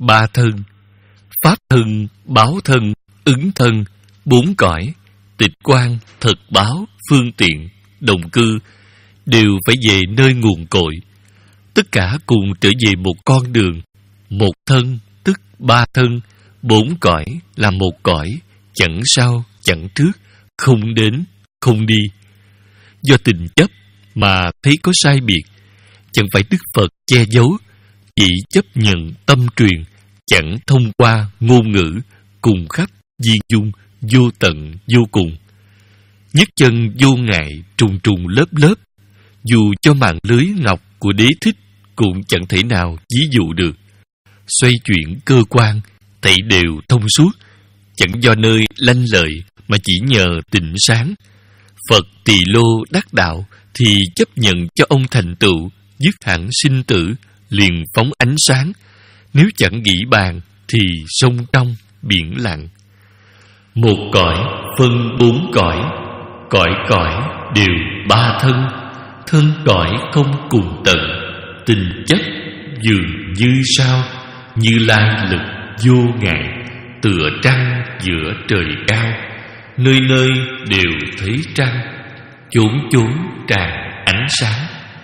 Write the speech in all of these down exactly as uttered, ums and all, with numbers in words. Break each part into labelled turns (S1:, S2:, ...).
S1: ba thân: pháp thân, báo thân, ứng thân, bốn cõi, tịch quan, thật báo, phương tiện, đồng cư, đều phải về nơi nguồn cội. Tất cả cùng trở về một con đường. Một thân tức ba thân, bốn cõi là một cõi, chẳng sau chẳng trước, không đến không đi. Do tình chấp mà thấy có sai biệt, chẳng phải Đức Phật che giấu, chỉ chấp nhận tâm truyền, chẳng thông qua ngôn ngữ, cùng khắp viên dung, vô tận vô cùng. Nhất chân vô ngại, trùng trùng lớp lớp, dù cho mạng lưới ngọc của Đế Thích cũng chẳng thể nào ví dụ được. Xoay chuyển cơ quan, thảy đều thông suốt, chẳng do nơi lanh lợi mà chỉ nhờ tịnh sáng. Phật Tỳ Lô đắc đạo thì chấp nhận cho ông thành tựu, dứt hẳn sinh tử, liền phóng ánh sáng. Nếu chẳng nghĩ bàn thì sông trong biển lặng. Một cõi phân bốn cõi, cõi cõi đều ba thân, thân cõi không cùng tận, tình chấp dường như sao, Như Lai lực vô ngại, tựa trăng giữa trời cao, nơi nơi đều thấy trăng, chốn chốn tràn ánh sáng.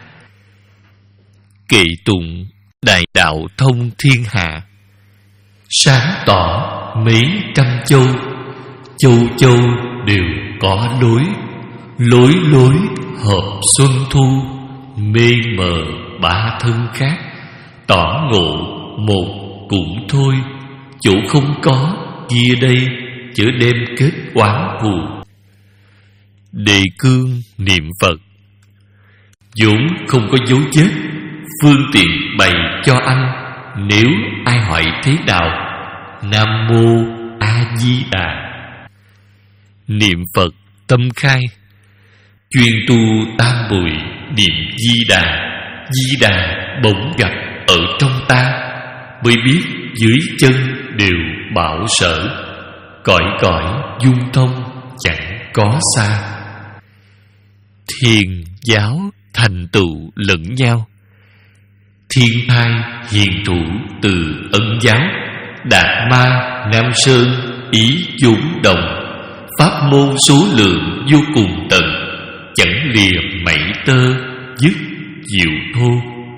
S1: Kệ tụng đại đạo thông thiên hạ, sáng tỏ mấy trăm châu, châu châu đều có lối, lối lối hợp xuân thu, mê mờ ba thân khác, tỏ ngộ một cũng thôi, chỗ không có kia đây, chớ đem kết oán thù. Đề cương niệm Phật vốn không có dấu vết, phương tiện bày cho anh, nếu ai hỏi thế nào. Nam mô A Di Đà. Niệm Phật tâm khai, chuyên tu tam bụi niệm Di Đà. Di Đà bỗng gặp ở trong ta, mới biết dưới chân đều bảo sở, cõi cõi dung thông chẳng có xa. Thiền giáo thành tựu lẫn nhau, thiên thai hiền thủ từ Ân giáo, Đạt Ma Nam Sơn ý chúng đồng, pháp môn số lượng vô cùng tận, chẳng lìa mảy tơ dứt diệu thô.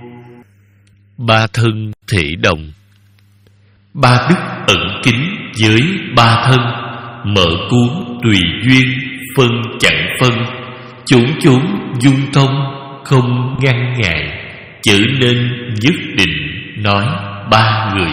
S1: Ba thân thể đồng, ba đức ẩn kính với ba thân, mở cuốn tùy duyên phân chẳng phân, chốn chốn dung thông không ngăn ngại, trở nên nhất định nói ba người.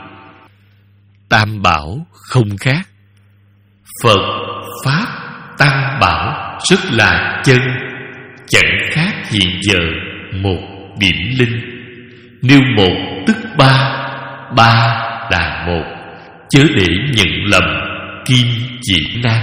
S1: Tam bảo không khác, Phật, Pháp, Tăng bảo rất là chân, chẳng khác hiện giờ một điểm linh. Nếu một tức ba, ba là một, chớ để nhận lầm kim chỉ nam.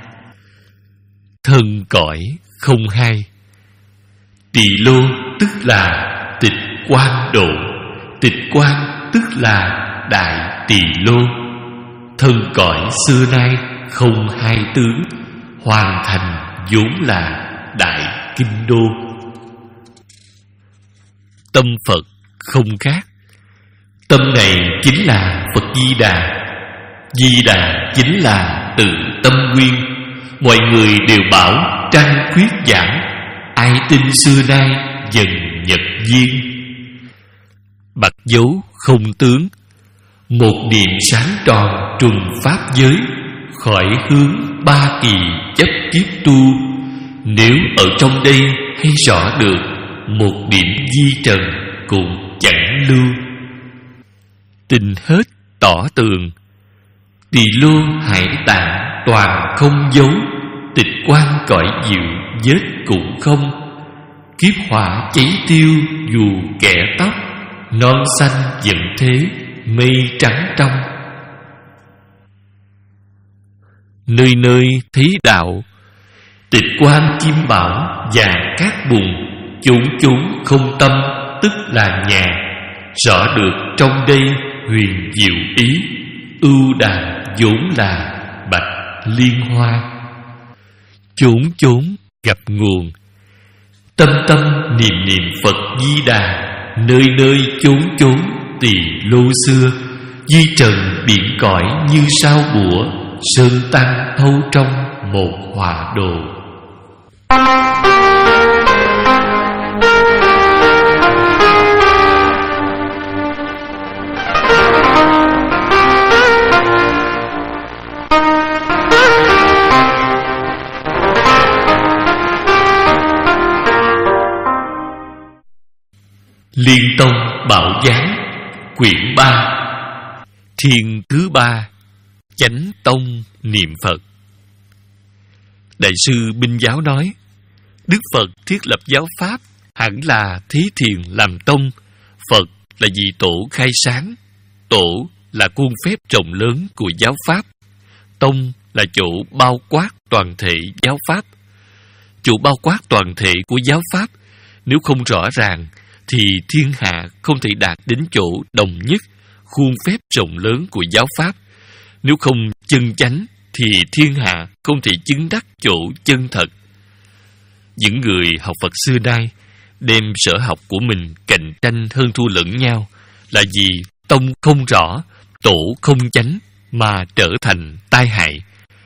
S1: Thân cõi không hai, Tỳ Lô tức là tịch quan độ, tịch quan tức là đại Tỳ Lô. Thân cõi xưa nay không hai tướng, hoàn thành vốn là đại kinh đô. Tâm Phật không khác, tâm này chính là Phật Di Đà. Di Đà chính là tự tâm nguyên. Mọi người đều bảo tranh khuyết giảm, ai tin xưa nay dần nhập duyên. Bạc dấu không tướng, một điểm sáng tròn trùng pháp giới, khỏi hướng ba kỳ chấp kiếp tu. Nếu ở trong đây hay rõ được, một điểm di trần cũng chẳng lưu. Tình hết tỏ tường, Tỳ Lô hải tạng toàn không dấu, tịch quan cõi diệu vết cũng không. Kiếp hỏa cháy tiêu dù kẻ tóc, non xanh vẫn thế mây trắng trong. Nơi nơi thấy đạo, tịch quan kim bảo và cát bùn, chốn chốn không tâm tức là nhà. Rõ được trong đây huyền diệu ý, ưu đàm vốn là bạch liên hoa. Chốn chốn gặp nguồn, tâm tâm niệm niệm Phật Di Đà. Nơi nơi chốn chốn Tỳ Lô xưa, di trần biển cõi như sao bủa, sơn tăng thâu trong một họa đồ. Liên Tông Bảo Giám, quyển ba, thiên thứ ba, chánh tông niệm Phật. Đại sư Binh Giáo nói, Đức Phật thiết lập giáo pháp hẳn là thí thiền làm tông. Phật là vị tổ khai sáng, tổ là khuôn phép rộng lớn của giáo pháp, tông là chỗ bao quát toàn thể giáo pháp. Chỗ bao quát toàn thể của giáo pháp nếu không rõ ràng thì thiên hạ không thể đạt đến chỗ đồng nhất, khuôn phép rộng lớn của giáo pháp. Nếu không chân chánh thì thiên hạ không thể chứng đắc chỗ chân thật. Những người học Phật xưa nay đem sở học của mình cạnh tranh hơn thua lẫn nhau là vì tông không rõ, tổ không chánh mà trở thành tai hại.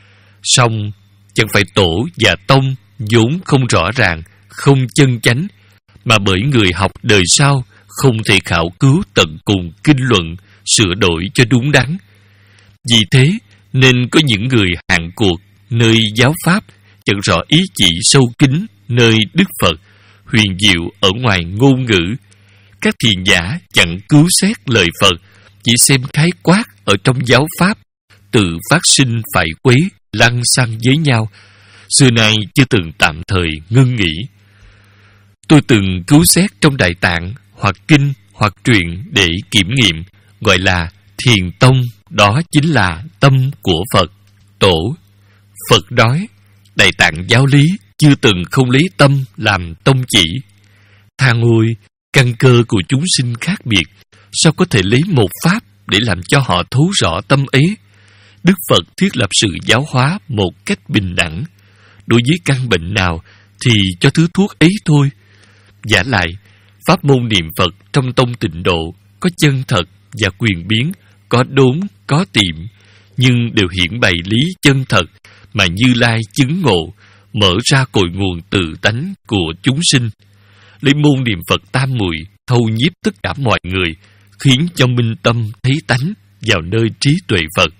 S1: Song chẳng phải tổ và tông vốn không rõ ràng, không chân chánh, mà bởi người học đời sau không thể khảo cứu tận cùng kinh luận, sửa đổi cho đúng đắn. Vì thế nên có những người hạn cuộc nơi giáo pháp, chẳng rõ ý chỉ sâu kín nơi Đức Phật, huyền diệu ở ngoài ngôn ngữ. Các thiền giả chẳng cứu xét lời Phật, chỉ xem khái quát ở trong giáo pháp, tự phát sinh phải quấy, lăng xăng với nhau, xưa nay chưa từng tạm thời ngưng nghỉ. Tôi từng cứu xét trong Đại Tạng hoặc kinh hoặc truyện để kiểm nghiệm, gọi là thiền tông, đó chính là tâm của Phật, tổ. Phật nói, Đại Tạng giáo lý chưa từng không lấy tâm làm tông chỉ. Thang ôi, căn cơ của chúng sinh khác biệt, sao có thể lấy một pháp để làm cho họ thấu rõ tâm ấy? Đức Phật thiết lập sự giáo hóa một cách bình đẳng. Đối với căn bệnh nào thì cho thứ thuốc ấy thôi. Giả lại, pháp môn niệm Phật trong tông Tịnh Độ có chân thật và quyền biến, có đốn, có tiệm, nhưng đều hiển bày lý chân thật mà Như Lai chứng ngộ, mở ra cội nguồn tự tánh của chúng sinh. Lấy môn niệm Phật tam muội thâu nhiếp tất cả mọi người, khiến cho minh tâm thấy tánh vào nơi trí tuệ Phật.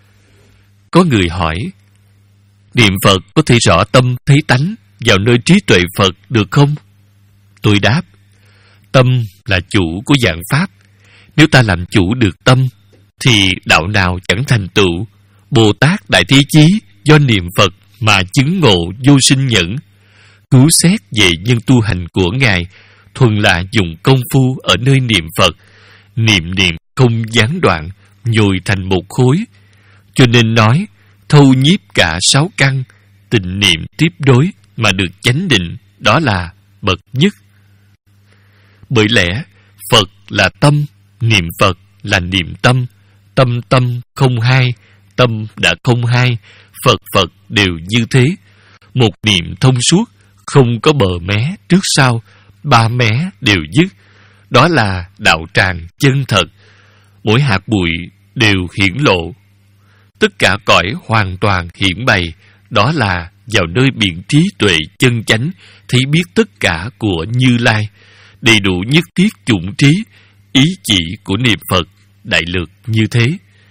S1: Có người hỏi, niệm Phật có thể rõ tâm thấy tánh vào nơi trí tuệ Phật được không? Tôi đáp, tâm là chủ của vạn pháp. Nếu ta làm chủ được tâm, thì đạo nào chẳng thành tựu. Bồ Tát Đại Thế Chí do niệm Phật mà chứng ngộ vô sinh nhẫn. Cứu xét về nhân tu hành của Ngài, thuần là dùng công phu ở nơi niệm Phật, niệm niệm không gián đoạn, nhồi thành một khối. Cho nên nói, thâu nhiếp cả sáu căn, tịnh niệm tiếp đối mà được chánh định, đó là bậc nhất. Bởi lẽ, Phật là tâm, niệm Phật là niệm tâm. Tâm tâm không hai, tâm đã không hai, Phật Phật đều như thế. Một niệm thông suốt, không có bờ mé trước sau, ba mé đều dứt. Đó là đạo tràng chân thật. Mỗi hạt bụi đều hiển lộ. Tất cả cõi hoàn toàn hiển bày, đó là vào nơi biện trí tuệ chân chánh, thấy biết tất cả của Như Lai, đầy đủ nhất thiết chủng trí, ý chỉ của niệm Phật, đại lược như thế.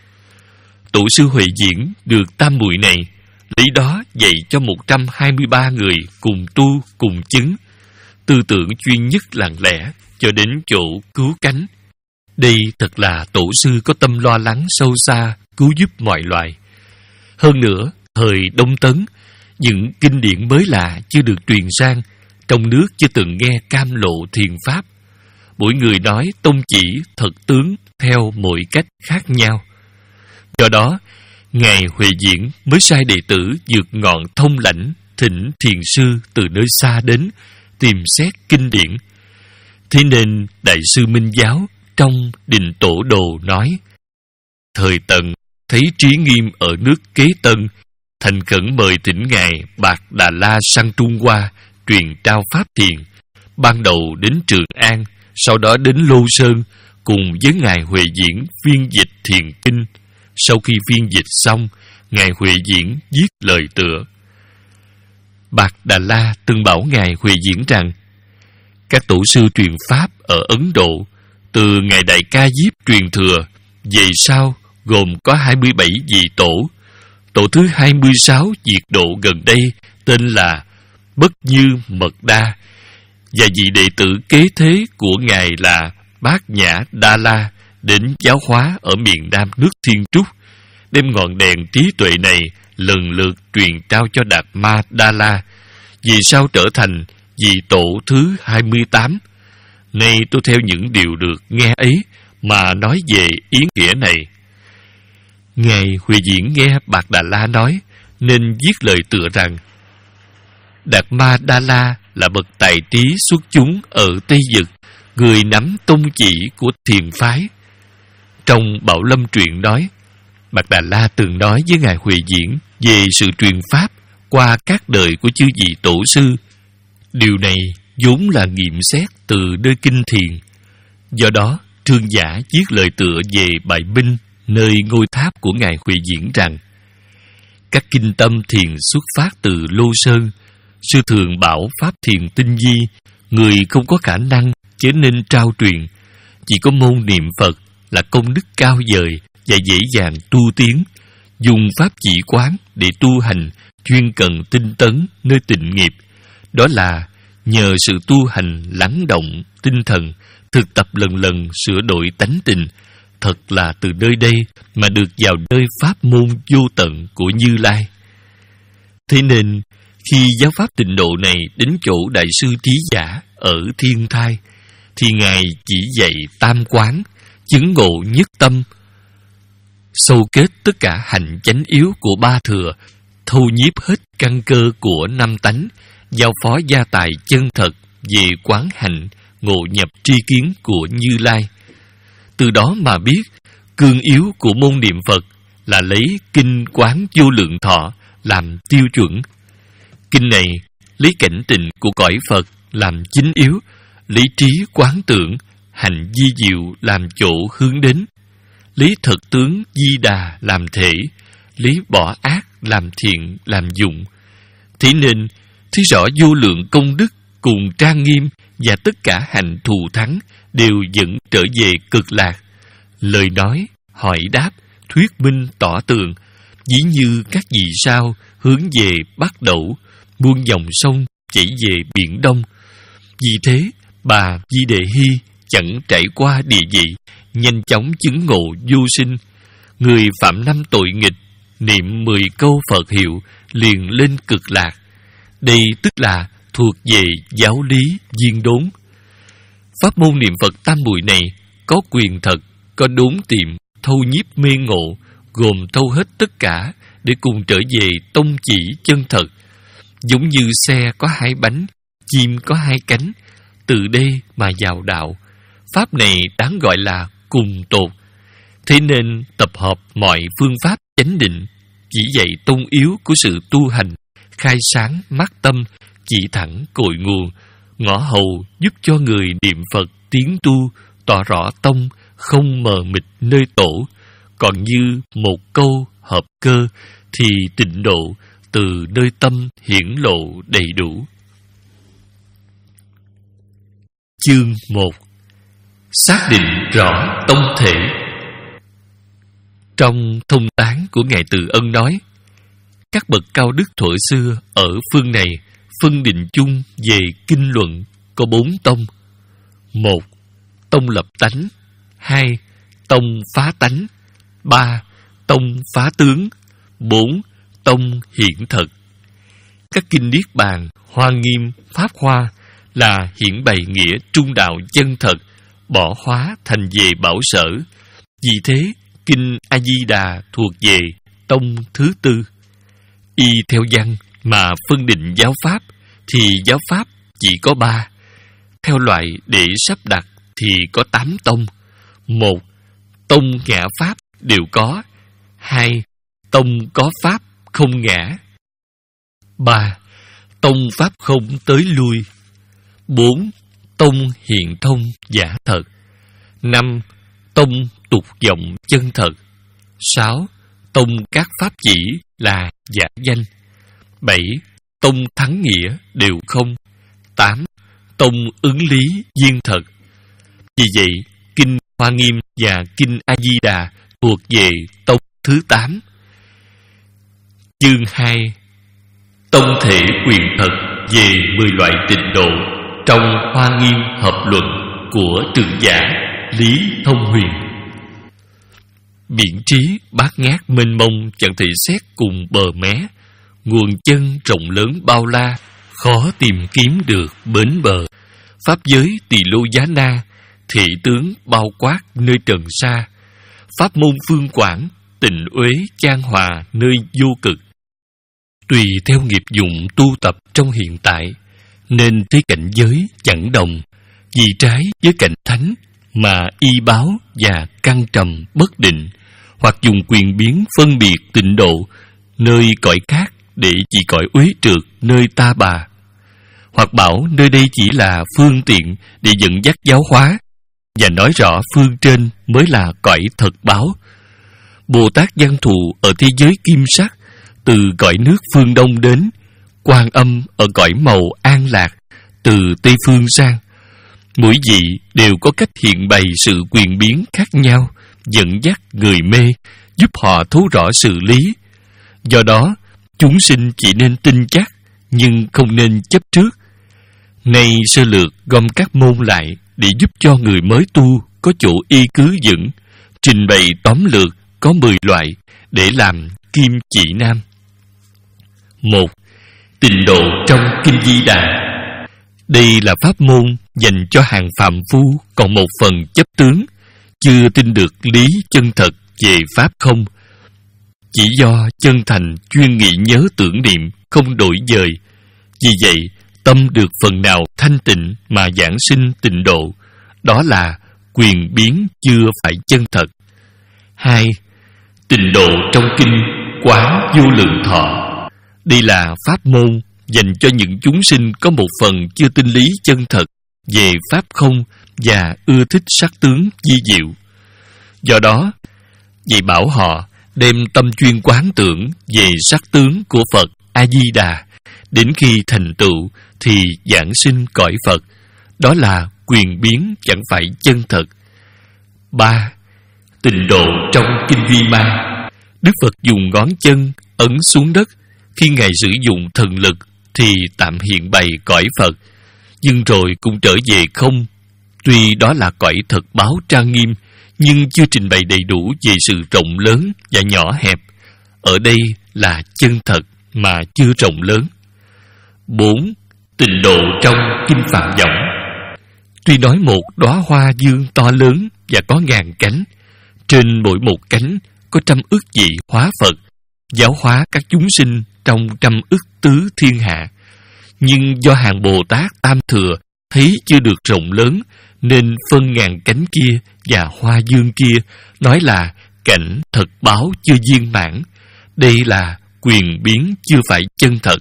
S1: Tổ sư Huệ Diễn được tam muội này, lấy đó dạy cho một trăm hai mươi ba người cùng tu cùng chứng, tư tưởng chuyên nhất lặng lẽ cho đến chỗ cứu cánh. Đây thật là tổ sư có tâm lo lắng sâu xa, cứu giúp mọi loài. Hơn nữa, thời Đông Tấn, những kinh điển mới lạ chưa được truyền sang, trong nước chưa từng nghe cam lộ thiền pháp. Mỗi người nói tông chỉ thật tướng theo mỗi cách khác nhau. Do đó, Ngài Huệ Diễn mới sai đệ tử vượt ngọn thông lãnh, thỉnh thiền sư từ nơi xa đến, tìm xét kinh điển. Thế nên Đại sư Minh Giáo trong Đình Tổ Đồ nói, thời Tần thấy Trí Nghiêm ở nước Kế Tân, thành khẩn mời thỉnh Ngài Bạc Đà La sang Trung Hoa, truyền trao pháp thiền. Ban đầu đến Trường An, sau đó đến Lô Sơn, cùng với Ngài Huệ Diễn phiên dịch thiền kinh. Sau khi phiên dịch xong, Ngài Huệ Diễn viết lời tựa. Bạc Đà La từng bảo Ngài Huệ Diễn rằng các tổ sư truyền Pháp ở Ấn Độ từ Ngài Đại Ca Diếp truyền thừa về sau gồm có hai mươi bảy vị tổ. Tổ thứ hai mươi sáu diệt độ gần đây tên là Bất Như Mật Đa, và vị đệ tử kế thế của Ngài là Bát Nhã Đa La đến giáo hóa ở miền Nam nước Thiên Trúc, đem ngọn đèn trí tuệ này lần lượt truyền trao cho Đạt Ma Đa La, vì sao trở thành vị tổ thứ hai mươi tám. Nay tôi theo những điều được nghe ấy mà nói về ý nghĩa này. Ngài Huệ Diễn nghe Bạc Đà La nói nên viết lời tựa rằng Đạt Ma Đa La là bậc tài trí xuất chúng ở Tây Vực, người nắm tông chỉ của thiền phái. Trong Bảo Lâm truyện nói, Bạc Đà La từng nói với Ngài Huệ Diễn về sự truyền Pháp qua các đời của chư vị tổ sư. Điều này vốn là nghiệm xét từ nơi kinh thiền. Do đó, Trương Giả viết lời tựa về bài binh nơi ngôi tháp của Ngài Huệ Diễn rằng các kinh tâm thiền xuất phát từ Lô Sơn. Sư thường bảo Pháp thiền tinh vi, người không có khả năng chớ nên trao truyền. Chỉ có môn niệm Phật là công đức cao vời và dễ dàng tu tiến. Dùng Pháp chỉ quán để tu hành, chuyên cần tinh tấn nơi tịnh nghiệp. Đó là nhờ sự tu hành lắng động tinh thần, thực tập lần lần sửa đổi tánh tình. Thật là từ nơi đây mà được vào nơi pháp môn vô tận của Như Lai. Thế nên, khi giáo pháp tịnh độ này đến chỗ Đại sư Trí Giả ở Thiên Thai, thì Ngài chỉ dạy tam quán, chứng ngộ nhất tâm, sâu kết tất cả hành chánh yếu của ba thừa, thâu nhiếp hết căn cơ của năm tánh, giao phó gia tài chân thật về quán hành, ngộ nhập tri kiến của Như Lai. Từ đó mà biết, cương yếu của môn niệm Phật là lấy kinh quán vô lượng thọ làm tiêu chuẩn. Kinh này lấy cảnh tình của cõi Phật làm chính yếu, lấy trí quán tưởng, hành di diệu làm chỗ hướng đến, lấy thật tướng Di Đà làm thể, lấy bỏ ác làm thiện làm dụng. Thế nên, thấy rõ vô lượng công đức cùng trang nghiêm và tất cả hành thù thắng đều dẫn trở về cực lạc. Lời nói, hỏi đáp, thuyết minh tỏ tường, dĩ như các vì sao hướng về Bắc Đẩu, muôn dòng sông chảy về Biển Đông. Vì thế, bà Di Đề Hy chẳng trải qua địa vị, nhanh chóng chứng ngộ vô sinh. Người phạm năm tội nghịch, niệm mười câu Phật hiệu, liền lên cực lạc. Đây tức là thuộc về giáo lý viên đốn. Pháp môn niệm Phật tam muội này có quyền thật, có đốn tiệm, thâu nhiếp mê ngộ, gồm thâu hết tất cả để cùng trở về tông chỉ chân thật. Giống như xe có hai bánh, chim có hai cánh, từ đây mà vào đạo. Pháp này đáng gọi là cùng tột. Thế nên tập hợp mọi phương pháp chánh định, chỉ dạy tông yếu của sự tu hành, khai sáng mắt tâm, chỉ thẳng cội nguồn, ngõ hầu giúp cho người niệm Phật tiến tu, tỏ rõ tông, không mờ mịt nơi tổ. Còn như một câu hợp cơ, thì tịnh độ từ nơi tâm hiển lộ đầy đủ. Chương một. Xác định rõ tông thể. Trong thông tán của Ngài Từ Ân nói, các bậc cao đức thuở xưa ở phương này phân định chung về kinh luận có bốn tông. Một, tông lập tánh. Hai, tông phá tánh. Ba, tông phá tướng. Bốn, tông hiển thật. Các kinh Niết Bàn, Hoa Nghiêm, Pháp Hoa là hiển bày nghĩa trung đạo chân thật, bỏ hóa thành về bảo sở. Vì thế, kinh A Di Đà thuộc về tông thứ tư. Y theo văn mà phân định giáo pháp, thì giáo pháp chỉ có ba. Theo loại để sắp đặt thì có tám tông. Một, tông ngã pháp đều có. Hai, tông có pháp không ngã. Ba, tông pháp không tới lui. Bốn, tông hiện thông giả thật. Năm. Tông tục vọng chân thật. Sáu. Tông các pháp chỉ là giả danh. Bảy. Tông thắng nghĩa đều không. Tám. Tông ứng lý duyên thật. Vì vậy, Kinh Hoa Nghiêm và Kinh A-di-đà thuộc về tông thứ tám. Chương hai. Tông thể quyền thật về mười loại tịnh độ trong Hoa Nghiêm hợp luận của trưởng giả Lý Thông Huyền. Biển trí bát ngát mênh mông chẳng thể xét cùng bờ mé, nguồn chân rộng lớn bao la, khó tìm kiếm được bến bờ. Pháp giới tỳ lô giá na, thị tướng bao quát nơi trần sa. Pháp môn phương quảng, tịnh uế chan hòa nơi vô cực. Tùy theo nghiệp dụng tu tập trong hiện tại, nên thấy cảnh giới chẳng đồng, vì trái với cảnh thánh mà y báo và căng trầm bất định, hoặc dùng quyền biến phân biệt tịnh độ nơi cõi khác để chỉ cõi uế trượt nơi ta bà, hoặc bảo nơi đây chỉ là phương tiện để dẫn dắt giáo hóa, và nói rõ phương trên mới là cõi thật báo. Bồ Tát Văn Thù ở thế giới kim sắc, từ cõi nước phương Đông đến, Quan Âm ở cõi màu an lạc, từ Tây phương sang. Mỗi vị đều có cách hiện bày sự quyền biến khác nhau, dẫn dắt người mê, giúp họ thấu rõ sự lý. Do đó, chúng sinh chỉ nên tin chắc, nhưng không nên chấp trước. Nay sơ lược gom các môn lại để giúp cho người mới tu có chỗ y cứ vững, trình bày tóm lược có mười loại để làm kim chỉ nam. Một. Tịnh độ trong Kinh Di Đà. Đây là pháp môn dành cho hàng phàm phu còn một phần chấp tướng, chưa tin được lý chân thật về pháp không. Chỉ do chân thành chuyên nghĩ nhớ tưởng niệm không đổi dời. Vì vậy, tâm được phần nào thanh tịnh mà giảng sinh tịnh độ, đó là quyền biến chưa phải chân thật. Hai. Tịnh độ trong Kinh Quán Vô Lượng Thọ. Đây là pháp môn dành cho những chúng sinh có một phần chưa tin lý chân thật về pháp không và ưa thích sắc tướng vi diệu. Do đó, dạy bảo họ đem tâm chuyên quán tưởng về sắc tướng của Phật A-di-đà, đến khi thành tựu thì giảng sinh cõi Phật. Đó là quyền biến chẳng phải chân thật. Ba. Tịnh độ trong Kinh Vi Ma. Đức Phật dùng ngón chân ấn xuống đất. Khi Ngài sử dụng thần lực thì tạm hiện bày cõi Phật, nhưng rồi cũng trở về không. Tuy đó là cõi thật báo trang nghiêm, nhưng chưa trình bày đầy đủ về sự rộng lớn và nhỏ hẹp. Ở đây là chân thật mà chưa rộng lớn. Bốn. Tịnh độ trong Kinh Phạm Võng. Tuy nói một đóa hoa dương to lớn và có ngàn cánh, trên mỗi một cánh có trăm ức vị hóa Phật, giáo hóa các chúng sinh trong trăm ức tứ thiên hạ. Nhưng do hàng Bồ Tát Tam Thừa thấy chưa được rộng lớn, nên phân ngàn cánh kia và hoa dương kia nói là cảnh thật báo chưa viên mãn. Đây là quyền biến chưa phải chân thật.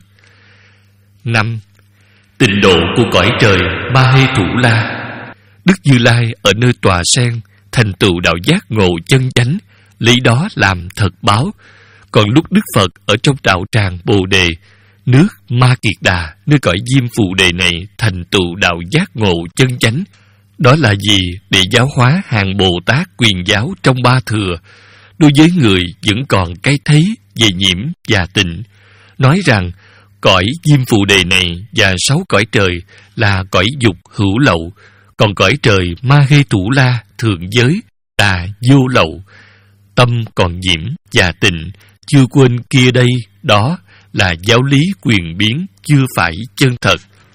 S1: Năm. Tịnh độ của cõi trời Ma Hê Thủ La. Đức Như Lai ở nơi tòa sen thành tựu đạo giác ngộ chân chánh, lấy đó làm thật báo. Còn lúc Đức Phật ở trong đạo tràng Bồ Đề, nước Ma Kiệt Đà nơi cõi Diêm Phù Đề này thành tựu đạo giác ngộ chân chánh. Đó là gì? Để giáo hóa hàng Bồ Tát quyền giáo trong ba thừa. Đối với người vẫn còn cái thấy về nhiễm và tịnh, nói rằng cõi Diêm Phù Đề này và sáu cõi trời là cõi dục hữu lậu, còn cõi trời Ma Hê Thủ La thượng giới là vô lậu. Tâm còn nhiễm và tịnh, chưa quên kia đây, đó là giáo lý quyền biến chưa phải chân thật.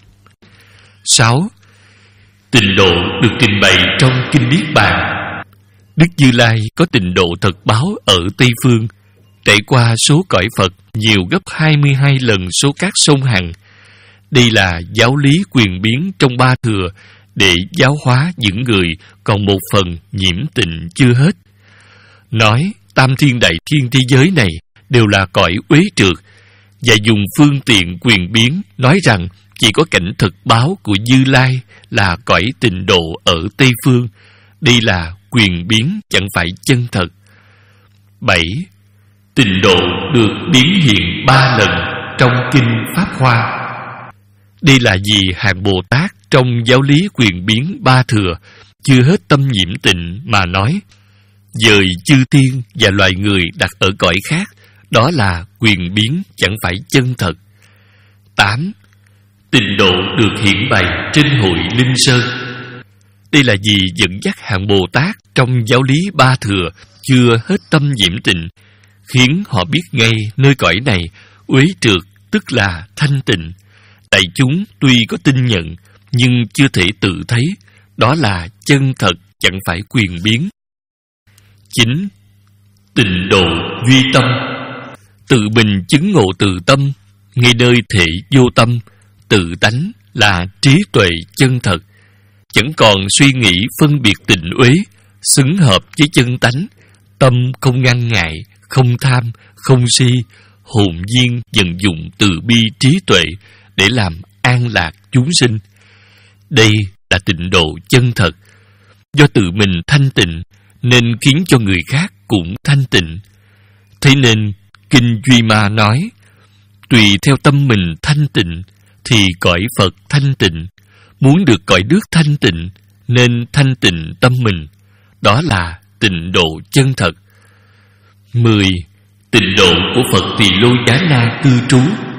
S1: Sáu. Tịnh độ được trình bày trong Kinh Niết Bàn. Đức Như Lai có tịnh độ thật báo ở Tây Phương, trải qua số cõi Phật nhiều gấp hai mươi hai lần số các sông Hằng. Đây là giáo lý quyền biến trong ba thừa để giáo hóa những người còn một phần nhiễm tịnh chưa hết. Nói tam thiên đại thiên thế giới này đều là cõi uế trượt, và dùng phương tiện quyền biến nói rằng chỉ có cảnh thực báo của Như Lai là cõi tịnh độ ở Tây Phương. Đây là quyền biến, chẳng phải chân thật. Bảy. Tịnh độ được biến hiện ba lần trong Kinh Pháp Hoa. Đây là vì hàng Bồ Tát trong giáo lý quyền biến ba thừa chưa hết tâm nhiễm tịnh mà nói, dời chư tiên và loài người đặt ở cõi khác, đó là quyền biến, chẳng phải chân thật. Tám. Tịnh độ được hiển bày trên hội Linh Sơn. Đây là vì dẫn dắt hàng Bồ Tát trong giáo lý ba thừa chưa hết tâm nhiễm tịnh, khiến họ biết ngay nơi cõi này uế trượt tức là thanh tịnh. Đại chúng tuy có tin nhận nhưng chưa thể tự thấy, đó là chân thật, chẳng phải quyền biến. Chín. Tịnh độ duy tâm. Tự mình chứng ngộ từ tâm, ngay nơi thể vô tâm, tự tánh là trí tuệ chân thật, chẳng còn suy nghĩ phân biệt tịnh uế, xứng hợp với chân tánh, tâm không ngăn ngại, không tham, không si, hồn nhiên vận dụng từ bi trí tuệ để làm an lạc chúng sinh. Đây là tịnh độ chân thật. Do tự mình thanh tịnh nên khiến cho người khác cũng thanh tịnh. Thế nên Kinh Duy Ma nói, tùy theo tâm mình thanh tịnh thì cõi Phật thanh tịnh. Muốn được cõi nước thanh tịnh nên thanh tịnh tâm mình. Đó là tịnh độ chân thật. Mười. Tịnh độ của Phật Tỳ Lô Giá Na cư trú.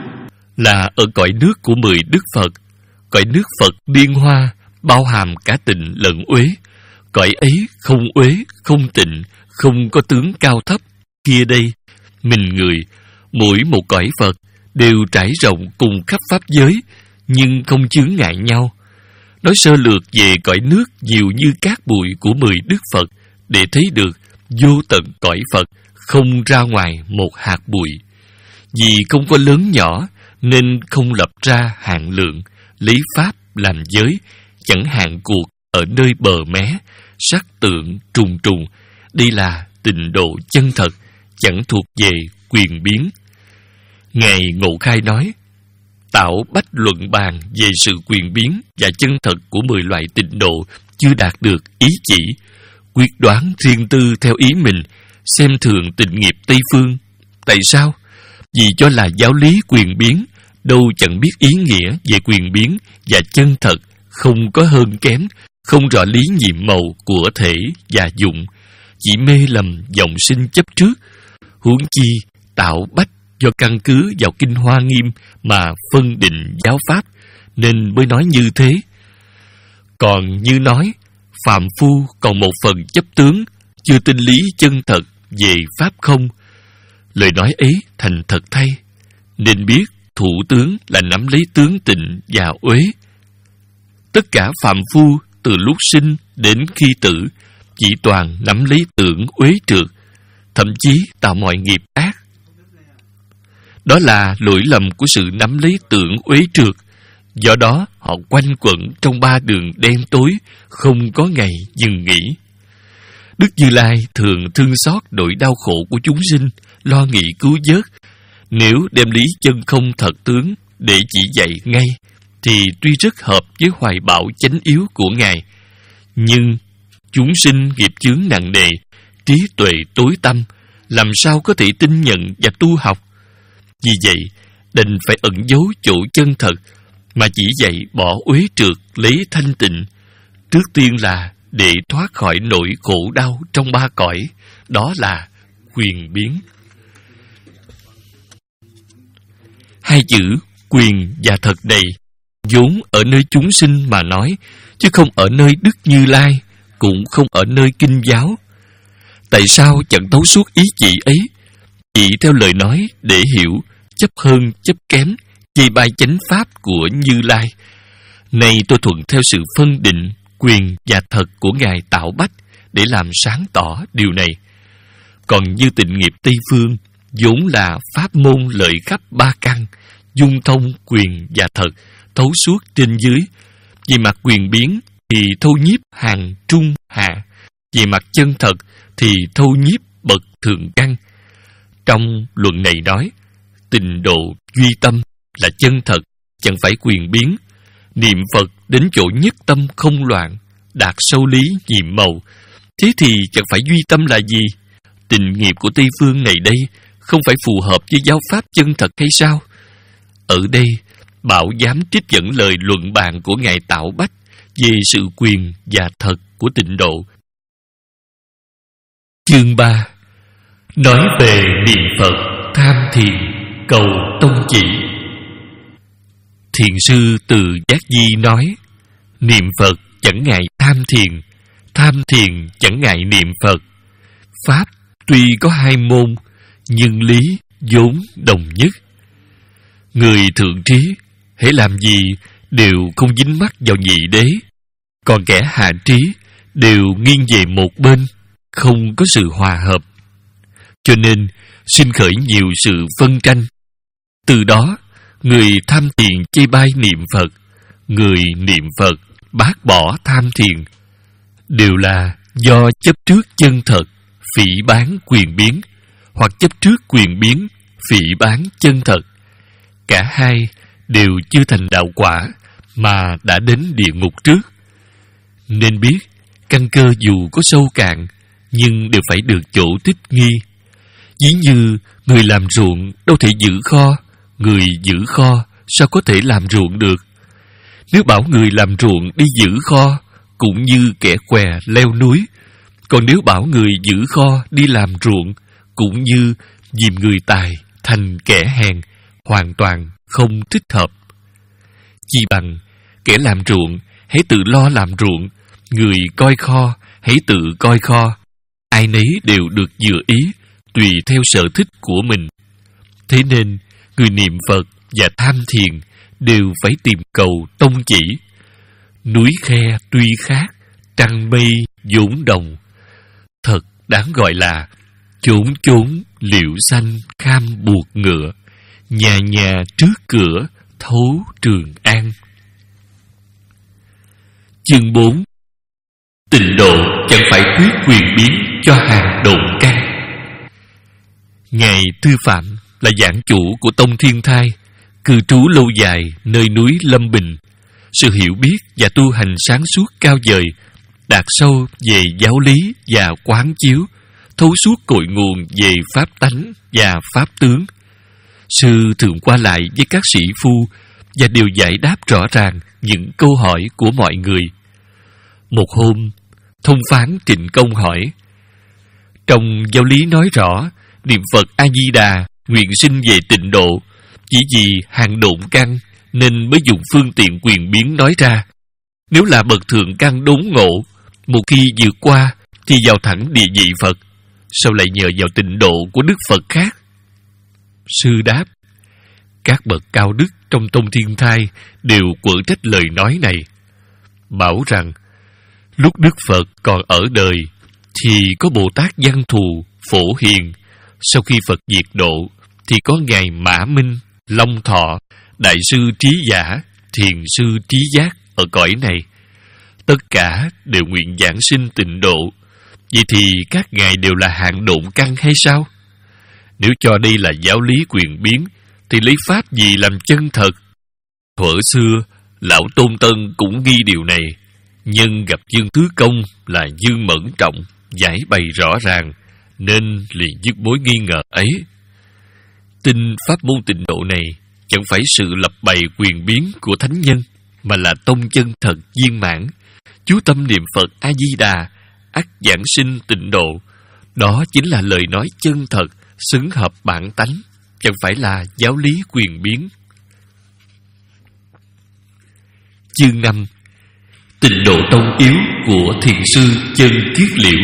S1: Là ở cõi nước của mười Đức Phật. Cõi nước Phật Liên Hoa bao hàm cả tịnh lẫn uế. Cõi ấy không uế, không tịnh, không có tướng cao thấp. Kia đây, mình người, mỗi một cõi Phật đều trải rộng cùng khắp pháp giới, nhưng không chướng ngại nhau. Nói sơ lược về cõi nước nhiều như cát bụi của mười Đức Phật, để thấy được vô tận cõi Phật không ra ngoài một hạt bụi. Vì không có lớn nhỏ nên không lập ra hạn lượng, lấy pháp làm giới, chẳng hạn cuộc ở nơi bờ mé, sắc tượng trùng trùng. Đây là tịnh độ chân thật, chẳng thuộc về quyền biến. Ngài Ngộ Khai nói, tạo bách luận bàn về sự quyền biến và chân thật của mười loại tịnh độ chưa đạt được ý chỉ, quyết đoán riêng tư theo ý mình, xem thường tịnh nghiệp Tây Phương. Tại sao? Vì cho là giáo lý quyền biến, đâu chẳng biết ý nghĩa về quyền biến và chân thật, không có hơn kém, không rõ lý nhiệm màu của thể và dụng, chỉ mê lầm vọng sinh chấp trước. Huống chi tạo bách do căn cứ vào Kinh Hoa Nghiêm mà phân định giáo pháp, nên mới nói như thế. Còn như nói, phàm phu còn một phần chấp tướng, chưa tin lý chân thật về pháp không. Lời nói ấy thành thật thay, nên biết thủ tướng là nắm lấy tướng tịnh và uế. Tất cả phàm phu từ lúc sinh đến khi tử chỉ toàn nắm lấy tưởng uế trượt, thậm chí tạo mọi nghiệp ác. Đó là lỗi lầm của sự nắm lấy tưởng uế trượt. Do đó họ quanh quẩn trong ba đường đen tối, không có ngày dừng nghỉ. Đức Như Lai thường thương xót nỗi đau khổ của chúng sinh, lo nghĩ cứu vớt. Nếu đem lý chân không thật tướng để chỉ dạy ngay, thì tuy rất hợp với hoài bão chánh yếu của Ngài, nhưng chúng sinh nghiệp chướng nặng nề, trí tuệ tối tăm, làm sao có thể tin nhận và tu học. Vì vậy, đành phải ẩn giấu chỗ chân thật, mà chỉ dạy bỏ uế trượt lấy thanh tịnh. Trước tiên là để thoát khỏi nỗi khổ đau trong ba cõi, đó là quyền biến. Hai chữ quyền và thật này vốn ở nơi chúng sinh mà nói, chứ không ở nơi Đức Như Lai, cũng không ở nơi kinh giáo. Tại sao chẳng thấu suốt ý chỉ ấy, chỉ theo lời nói để hiểu, chấp hơn chấp kém, chê bai chánh pháp của Như Lai? Nay tôi thuận theo sự phân định quyền và thật của Ngài Tạo Bách để làm sáng tỏ điều này. Còn như tịnh nghiệp Tây Phương vốn là pháp môn lợi khắp ba căn, dung thông quyền và thật, thấu suốt trên dưới. Về mặt quyền biến thì thâu nhiếp hàng trung hạ, về mặt chân thật thì thâu nhiếp bậc thượng căn. Trong luận này nói, tịnh độ duy tâm là chân thật, chẳng phải quyền biến. Niệm Phật đến chỗ nhất tâm không loạn, đạt sâu lý nhiệm màu. Thế thì chẳng phải duy tâm là gì? Tình nghiệp của Tây Phương này đây không phải phù hợp với giáo pháp chân thật hay sao? Ở đây, Bảo dám trích dẫn lời luận bàn của Ngài Tạo Bách về sự quyền và thật của tịnh độ. Chương ba nói về niệm Phật, tham thiền, cầu tông chỉ. Thiền sư Từ Giác Di nói, niệm Phật chẳng ngại tham thiền, tham thiền chẳng ngại niệm Phật. Pháp tuy có hai môn, nhưng lý vốn đồng nhất. Người thượng trí, hễ làm gì đều không dính mắc vào nhị đế, còn kẻ hạ trí đều nghiêng về một bên, không có sự hòa hợp. Cho nên sinh khởi nhiều sự phân tranh. Từ đó, người tham thiền chê bai niệm Phật, người niệm Phật bác bỏ tham thiền, đều là do chấp trước chân thật, phỉ báng quyền biến, hoặc chấp trước quyền biến, phỉ báng chân thật. Cả hai đều chưa thành đạo quả mà đã đến địa ngục trước. Nên biết, căn cơ dù có sâu cạn, nhưng đều phải được chỗ thích nghi. Ví như người làm ruộng đâu thể giữ kho, người giữ kho sao có thể làm ruộng được? Nếu bảo người làm ruộng đi giữ kho, cũng như kẻ què leo núi. Còn nếu bảo người giữ kho đi làm ruộng, cũng như dìm người tài thành kẻ hèn, hoàn toàn không thích hợp. Chi bằng kẻ làm ruộng hãy tự lo làm ruộng, người coi kho hãy tự coi kho. Ai nấy đều được vừa ý, tùy theo sở thích của mình. Thế nên người niệm Phật và tham thiền đều phải tìm cầu tông chỉ. Núi khe tuy khác, trăng mây vốn đồng. Thật đáng gọi là chốn chốn liễu xanh kham buộc ngựa, nhà nhà trước cửa thấu Trường An. Chương bốn. Tịnh độ chẳng phải quyết quyền biến cho hàng độn căn. Ngài Tư Phạm là giảng chủ của Tông Thiên Thai, cư trú lâu dài nơi núi Lâm Bình. Sự hiểu biết và tu hành sáng suốt cao vời, đạt sâu về giáo lý và quán chiếu, thấu suốt cội nguồn về pháp tánh và pháp tướng. Sư thường qua lại với các sĩ phu và đều giải đáp rõ ràng những câu hỏi của mọi người. Một hôm, thông phán Trịnh Công hỏi: trong giáo lý nói rõ niệm Phật A Di Đà nguyện sinh về tịnh độ, chỉ vì hàng độn căn nên mới dùng phương tiện quyền biến nói ra. Nếu là bậc thượng căn đốn ngộ, một khi vượt qua thì vào thẳng địa vị Phật, sao lại nhờ vào tịnh độ của Đức Phật khác? Sư đáp: các bậc cao đức trong Tông Thiên Thai đều quở trách lời nói này, bảo rằng lúc Đức Phật còn ở đời thì có Bồ Tát Văn Thù, Phổ Hiền. Sau khi Phật diệt độ thì có Ngài Mã Minh, Long Thọ, Đại sư Trí Giả, Thiền sư Trí Giác ở cõi này. Tất cả đều nguyện giảng sinh tịnh độ. Vậy thì các ngài đều là hạng độn căn hay sao? Nếu cho đây là giáo lý quyền biến, thì lấy pháp gì làm chân thật? Thuở xưa, Lão Tôn Tân cũng nghi điều này, nhưng gặp Dương Thứ Công là Dương Mẫn Trọng giải bày rõ ràng, nên liền dứt mối nghi ngờ ấy. Tin pháp môn tịnh độ này chẳng phải sự lập bày quyền biến của thánh nhân, mà là tông chân thật viên mãn. Chú tâm niệm Phật A Di Đà, ắt giảng sinh tịnh độ. Đó chính là lời nói chân thật, xứng hợp bản tánh, chẳng phải là giáo lý quyền biến. Chương năm. Tịnh độ tông yếu của thiền sư Chân Kiết Liễu.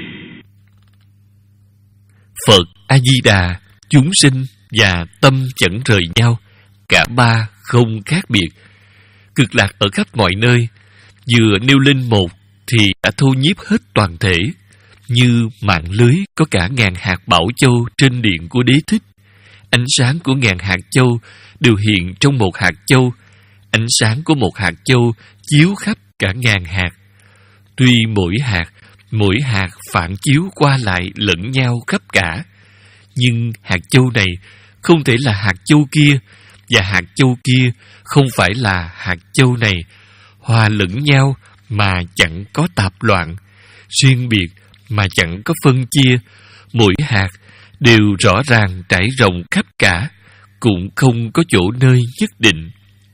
S1: Phật A Di Đà, chúng sinh và tâm chẳng rời nhau, cả ba không khác biệt, cực lạc ở khắp mọi nơi. Vừa nêu lên một thì đã thu nhiếp hết toàn thể, như mạng lưới có cả ngàn hạt bảo châu trên điện của Đế Thích. Ánh sáng của ngàn hạt châu đều hiện trong một hạt châu. Ánh sáng của một hạt châu chiếu khắp cả ngàn hạt. Tuy mỗi hạt, mỗi hạt phản chiếu qua lại lẫn nhau khắp cả, nhưng hạt châu này không thể là hạt châu kia, và hạt châu kia không phải là hạt châu này, hòa lẫn nhau mà chẳng có tạp loạn, riêng biệt mà chẳng có phân chia, mỗi hạt đều rõ ràng trải rộng khắp cả, cũng không có chỗ nơi nhất định.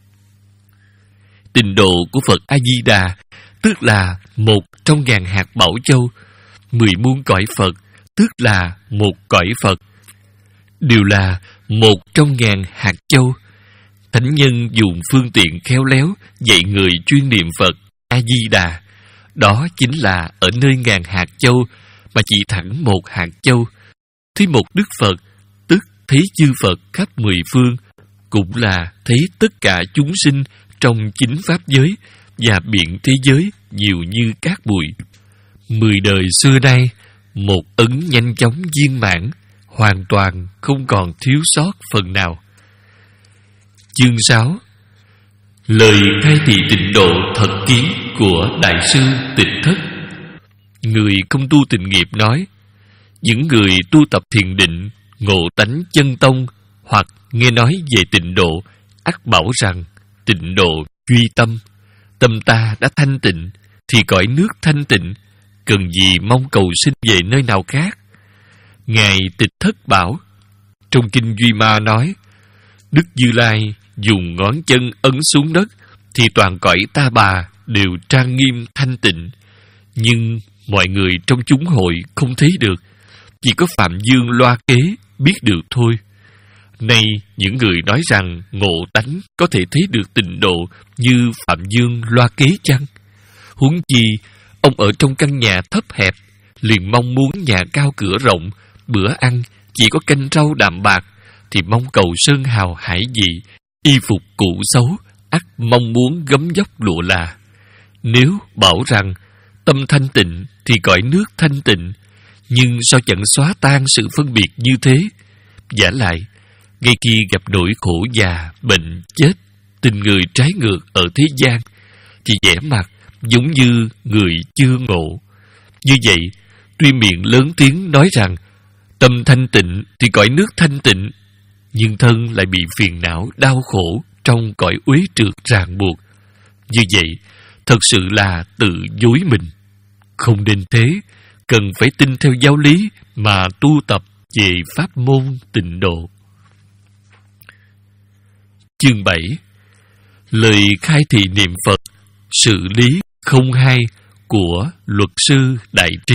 S1: Tịnh độ của Phật A-di-đà tức là một trong ngàn hạt bảo châu, mười muôn cõi Phật tức là một cõi Phật, đều là một trong ngàn hạt châu. Thánh nhân dùng phương tiện khéo léo dạy người chuyên niệm Phật A-di-đà, đó chính là ở nơi ngàn hạt châu mà chỉ thẳng một hạt châu. Thấy một Đức Phật, tức thấy chư Phật khắp mười phương, cũng là thấy tất cả chúng sinh trong chính pháp giới và biện thế giới nhiều như cát bụi. Mười đời xưa nay, một ấn nhanh chóng viên mãn, hoàn toàn không còn thiếu sót phần nào. Chương sáu. Lời khai thị tịnh độ thật kiến của Đại sư Tịch Thất. Người không tu tịnh nghiệp nói, những người tu tập thiền định, ngộ tánh chân tông hoặc nghe nói về tịnh độ, ắt bảo rằng tịnh độ duy tâm. Tâm ta đã thanh tịnh, thì cõi nước thanh tịnh, cần gì mong cầu sinh về nơi nào khác. Ngài Tịch Thất bảo, trong kinh Duy Ma nói, Đức Như Lai dùng ngón chân ấn xuống đất, thì toàn cõi ta bà đều trang nghiêm thanh tịnh, nhưng mọi người trong chúng hội không thấy được, chỉ có Phạm Dương loa kế biết được thôi. Nay những người nói rằng ngộ tánh có thể thấy được tịnh độ như Phạm Dương loa kế chăng? Huống chi ông ở trong căn nhà thấp hẹp, liền mong muốn nhà cao cửa rộng, bữa ăn chỉ có canh rau đạm bạc, thì mong cầu sơn hào hải vị, y phục cũ xấu, ắt mong muốn gấm vóc lụa là. Nếu bảo rằng tâm thanh tịnh thì cõi nước thanh tịnh, nhưng sao chẳng xóa tan sự phân biệt như thế? Vả lại, ngay khi gặp nỗi khổ già, bệnh, chết, tình người trái ngược ở thế gian, thì vẻ mặt giống như người chưa ngộ. Như vậy, tuy miệng lớn tiếng nói rằng tâm thanh tịnh thì cõi nước thanh tịnh, nhưng thân lại bị phiền não, đau khổ trong cõi uế trượt ràng buộc. Như vậy, thật sự là tự dối mình. Không nên thế, cần phải tin theo giáo lý mà tu tập về pháp môn tịnh độ. Chương bảy. Lời khai thị niệm Phật, sự lý không hai của Luật sư Đại Trí.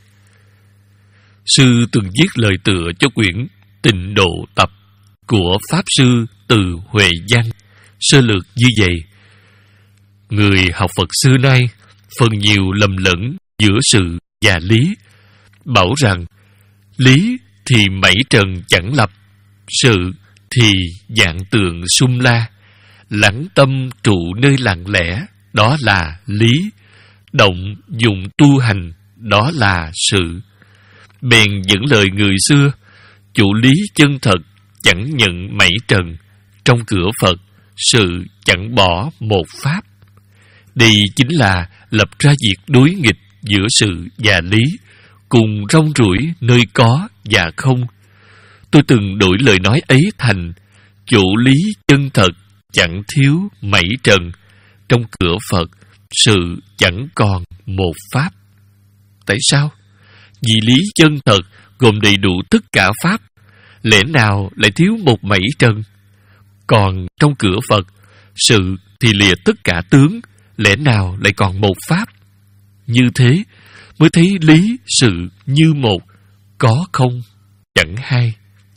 S1: Sư từng viết lời tựa cho quyển Tịnh Độ Tập của Pháp Sư Từ Huệ Văn, sơ lược như vậy. Người học Phật xưa nay phần nhiều lầm lẫn giữa sự và lý, bảo rằng lý thì mảy trần chẳng lập, sự thì dạng tượng sum la, lắng tâm trụ nơi lặng lẽ, đó là lý, động dụng tu hành, đó là sự. Bèn dẫn lời người xưa, chủ lý chân thật chẳng nhận mảy trần, trong cửa Phật sự chẳng bỏ một pháp. Đây chính là lập ra việc đối nghịch giữa sự và lý, cùng rong ruổi nơi có và không. Tôi từng đổi lời nói ấy thành chủ lý chân thật chẳng thiếu mảy trần, trong cửa Phật sự chẳng còn một pháp. Tại sao? Vì lý chân thật gồm đầy đủ tất cả pháp, lẽ nào lại thiếu một mảy trần? Còn trong cửa Phật, sự thì lìa tất cả tướng, lẽ nào lại còn một pháp? Như thế mới thấy lý sự như một, có không chẳng hai.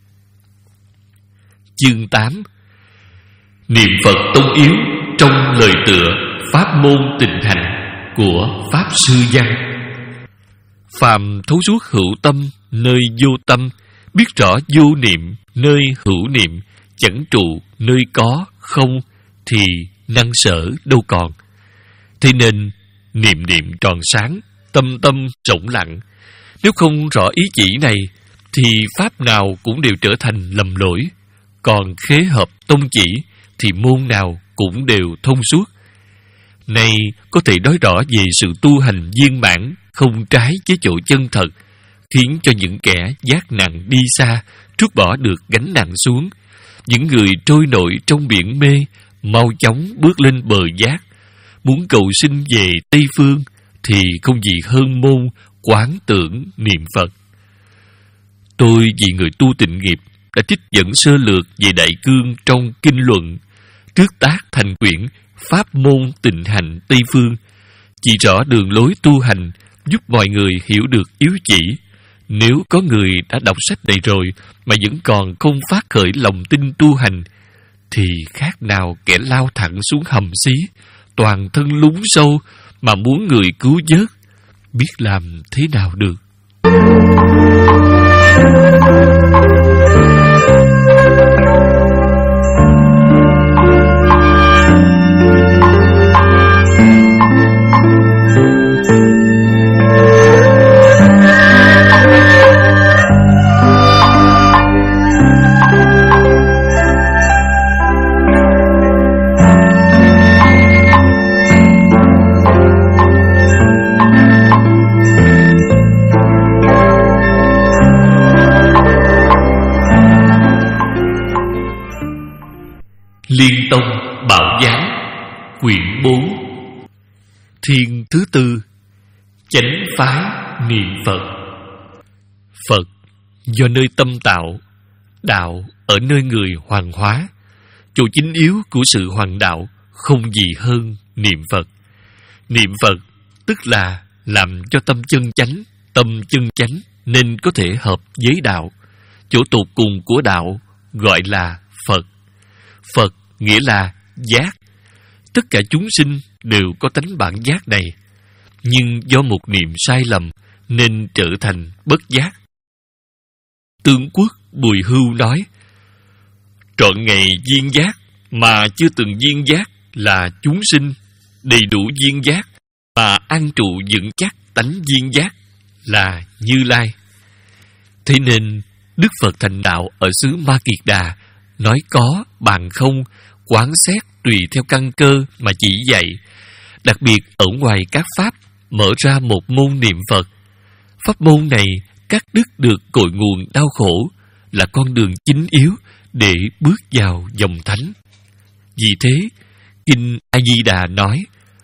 S1: Chương tám. Niệm Phật tông yếu trong lời tựa pháp môn tịnh hành của Pháp Sư Văn. Phàm thấu suốt hữu tâm nơi vô tâm, biết rõ vô niệm nơi hữu niệm, chẳng trụ nơi có không, thì năng sở đâu còn. Thế nên niệm niệm tròn sáng, tâm tâm rộng lặng. Nếu không rõ ý chỉ này, thì pháp nào cũng đều trở thành lầm lỗi. Còn khế hợp tông chỉ, thì môn nào cũng đều thông suốt. Nay có thể nói rõ về sự tu hành viên mãn, không trái với chỗ chân thật, khiến cho những kẻ giác nặng đi xa trút bỏ được gánh nặng xuống. Những người trôi nổi trong biển mê mau chóng bước lên bờ giác, muốn cầu sinh về Tây Phương thì không gì hơn môn quán tưởng niệm Phật. Tôi vì người tu tịnh nghiệp đã trích dẫn sơ lược về Đại Cương trong Kinh Luận, trước tác thành quyển Pháp môn tịnh hành Tây Phương, chỉ rõ đường lối tu hành, giúp mọi người hiểu được yếu chỉ. Nếu có người đã đọc sách này rồi mà vẫn còn không phát khởi lòng tin tu hành, thì khác nào kẻ lao thẳng xuống hầm xí, toàn thân lún sâu mà muốn người cứu vớt, biết làm thế nào được. Liên Tông Bảo Giám, quyển bốn, thiên thứ tư, chánh phái niệm Phật. Phật do nơi tâm tạo, đạo ở nơi người hoàng hóa. Chỗ chính yếu của sự hoàng đạo không gì hơn niệm Phật. Niệm Phật tức là làm cho tâm chân chánh, tâm chân chánh nên có thể hợp với đạo. Chỗ tột cùng của đạo gọi là Phật. Phật nghĩa là giác. Tất cả chúng sinh đều có tánh bản giác này, nhưng do một niệm sai lầm nên trở thành bất giác. Tướng Quốc Bùi Hưu nói: trọn ngày duyên giác mà chưa từng duyên giác là chúng sinh, đầy đủ duyên giác mà an trụ vững chắc tánh duyên giác là Như Lai. Thế nên Đức Phật thành đạo ở xứ Ma Kiệt Đà nói có bằng không, quán xét tùy theo căn cơ mà chỉ dạy. Đặc biệt ở ngoài các pháp mở ra một môn niệm Phật. Pháp môn này cắt đứt được cội nguồn đau khổ, là con đường chính yếu để bước vào dòng thánh. Vì thế, Kinh A Di Đà nói: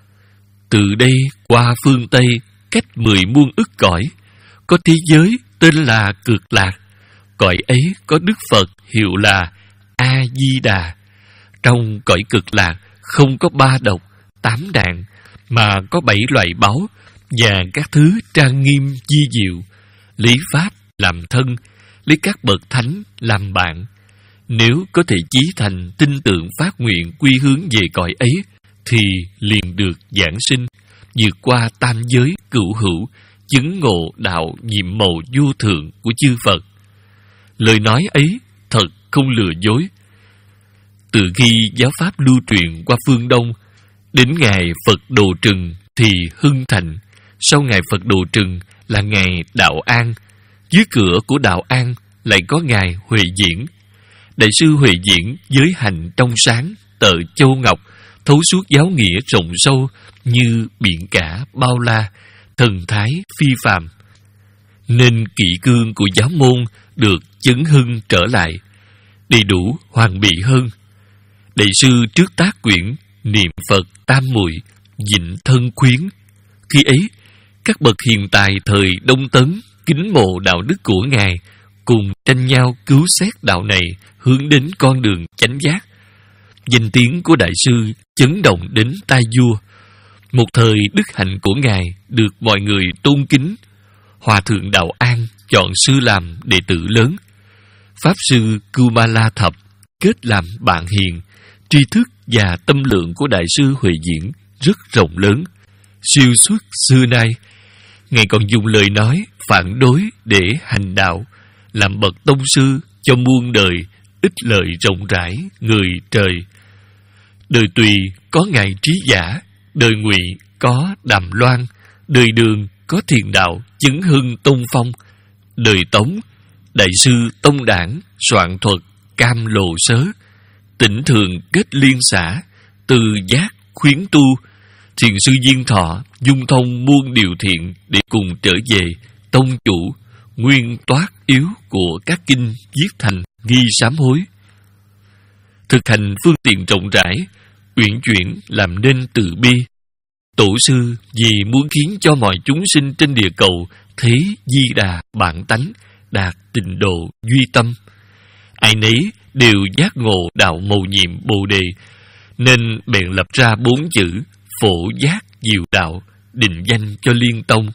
S1: từ đây qua phương Tây cách mười muôn ức cõi, có thế giới tên là Cực Lạc. Cõi ấy có Đức Phật hiệu là A Di Đà. Trong cõi Cực Lạc không có ba độc, tám đạn, mà có bảy loại báu và các thứ trang nghiêm di diệu, lấy pháp làm thân, lấy các bậc thánh làm bạn. Nếu có thể chí thành tin tưởng phát nguyện quy hướng về cõi ấy, thì liền được giảng sinh, vượt qua tam giới cửu hữu, chứng ngộ đạo nhiệm màu vô thượng của chư Phật. Lời nói ấy thật không lừa dối. Từ khi giáo pháp lưu truyền qua phương Đông, đến ngày Phật Đồ Trừng thì hưng thành. Sau ngày Phật Đồ Trừng là ngày Đạo An. Dưới cửa của Đạo An lại có ngày Huệ Diễn. Đại sư Huệ Diễn giới hạnh trong sáng, tợ châu ngọc, thấu suốt giáo nghĩa rộng sâu như biển cả bao la, thần thái phi phàm. Nên kỷ cương của giáo môn được chấn hưng trở lại, đầy đủ hoàn bị hơn. Đại sư trước tác quyển Niệm Phật Tam Muội, Dịnh Thân Khuyến. Khi ấy, các bậc hiền tài thời Đông Tấn kính mộ đạo đức của Ngài, cùng tranh nhau cứu xét đạo này hướng đến con đường chánh giác. Danh tiếng của Đại sư chấn động đến tai vua. Một thời đức hạnh của Ngài được mọi người tôn kính. Hòa thượng Đạo An chọn sư làm đệ tử lớn. Pháp sư Kumala Thập kết làm bạn hiền. Tri thức và tâm lượng của Đại sư Huệ Diễn rất rộng lớn, siêu xuất xưa nay. Ngài còn dùng lời nói phản đối để hành đạo, làm bậc tông sư cho muôn đời, ích lợi rộng rãi người trời. Đời Tùy có Ngài Trí Giả, đời Ngụy có Đàm Loan, đời Đường có Thiền Đạo chứng hưng tông phong, đời Tống Đại sư Tông Đảng soạn thuật Cam Lồ Sớ, Tỉnh Thường kết liên xã, Từ Giác khuyến tu, Thiền sư Diên Thọ dung thông muôn điều thiện để cùng trở về tông chủ, nguyên toát yếu của các kinh viết thành ghi sám hối. Thực hành phương tiện rộng rãi, uyển chuyển làm nên từ bi, Tổ sư vì muốn khiến cho mọi chúng sinh trên địa cầu thấy Di Đà bản tánh, đạt tịnh độ duy tâm. Ai nấy đều giác ngộ đạo mầu nhiệm Bồ Đề, nên bèn lập ra bốn chữ Phổ Giác Diệu Đạo, định danh cho Liên Tông.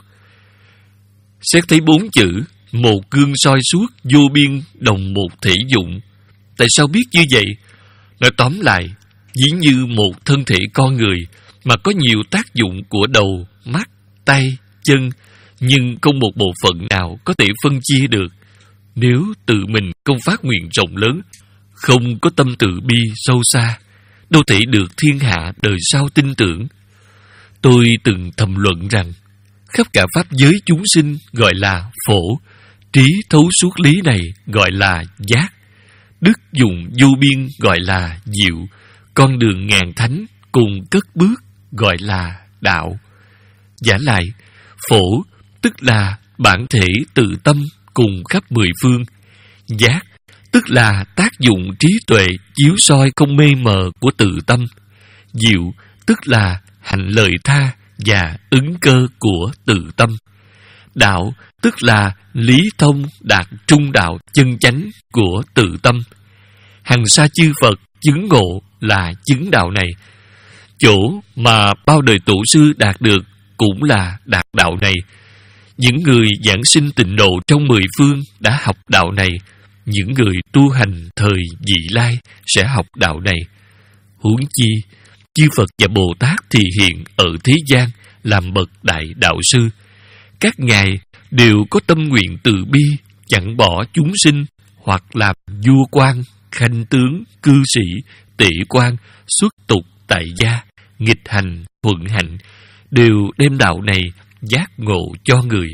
S1: Xét thấy bốn chữ, một gương soi suốt vô biên, đồng một thể dụng. Tại sao biết như vậy? Nói tóm lại, ví như một thân thể con người mà có nhiều tác dụng của đầu, mắt, tay, chân, nhưng không một bộ phận nào có thể phân chia được. Nếu tự mình không phát nguyện rộng lớn, không có tâm từ bi sâu xa, đâu thể được thiên hạ đời sau tin tưởng. Tôi từng thầm luận rằng, khắp cả pháp giới chúng sinh gọi là phổ, trí thấu suốt lý này gọi là giác, đức dụng vô biên gọi là diệu, con đường ngàn thánh cùng cất bước gọi là đạo. Giả lại, phổ tức là bản thể tự tâm cùng khắp mười phương, giác tức là tác dụng trí tuệ chiếu soi không mê mờ của tự tâm, diệu tức là hạnh lời tha và ứng cơ của tự tâm, đạo tức là lý thông đạt trung đạo chân chánh của tự tâm. Hằng sa chư Phật chứng ngộ là chứng đạo này. Chỗ mà bao đời tổ sư đạt được cũng là đạt đạo này. Những người giảng sinh tịnh độ trong mười phương đã học đạo này. Những người tu hành thời vị lai sẽ học đạo này. Huống chi, chư Phật và Bồ Tát thì hiện ở thế gian làm bậc đại đạo sư. Các ngài đều có tâm nguyện từ bi, chẳng bỏ chúng sinh, hoặc làm vua quan, khanh tướng, cư sĩ, tể quan, xuất tục tại gia, nghịch hành, thuận hạnh, đều đem đạo này giác ngộ cho người.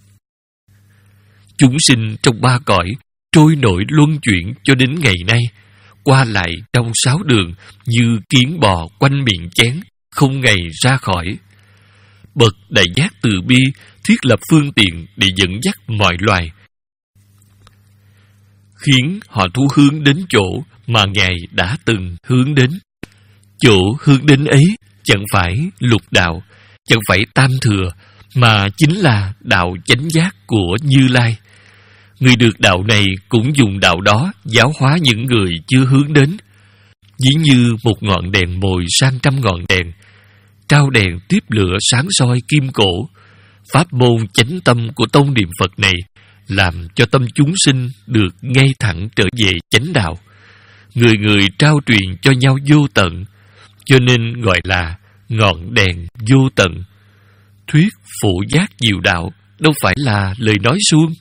S1: Chúng sinh trong ba cõi trôi nổi luân chuyển cho đến ngày nay, qua lại trong sáu đường như kiến bò quanh miệng chén, không ngày ra khỏi. Bậc đại giác từ bi thiết lập phương tiện để dẫn dắt mọi loài, khiến họ thu hướng đến chỗ mà Ngài đã từng hướng đến. Chỗ hướng đến ấy chẳng phải lục đạo, chẳng phải tam thừa, mà chính là đạo chánh giác của Như Lai. Người được đạo này cũng dùng đạo đó giáo hóa những người chưa hướng đến. Ví như một ngọn đèn mồi sang trăm ngọn đèn, trao đèn tiếp lửa sáng soi kim cổ. Pháp môn chánh tâm của tông niệm Phật này làm cho tâm chúng sinh được ngay thẳng trở về chánh đạo. Người người trao truyền cho nhau vô tận, cho nên gọi là ngọn đèn vô tận. Thuyết phổ giác diệu đạo đâu phải là lời nói suông.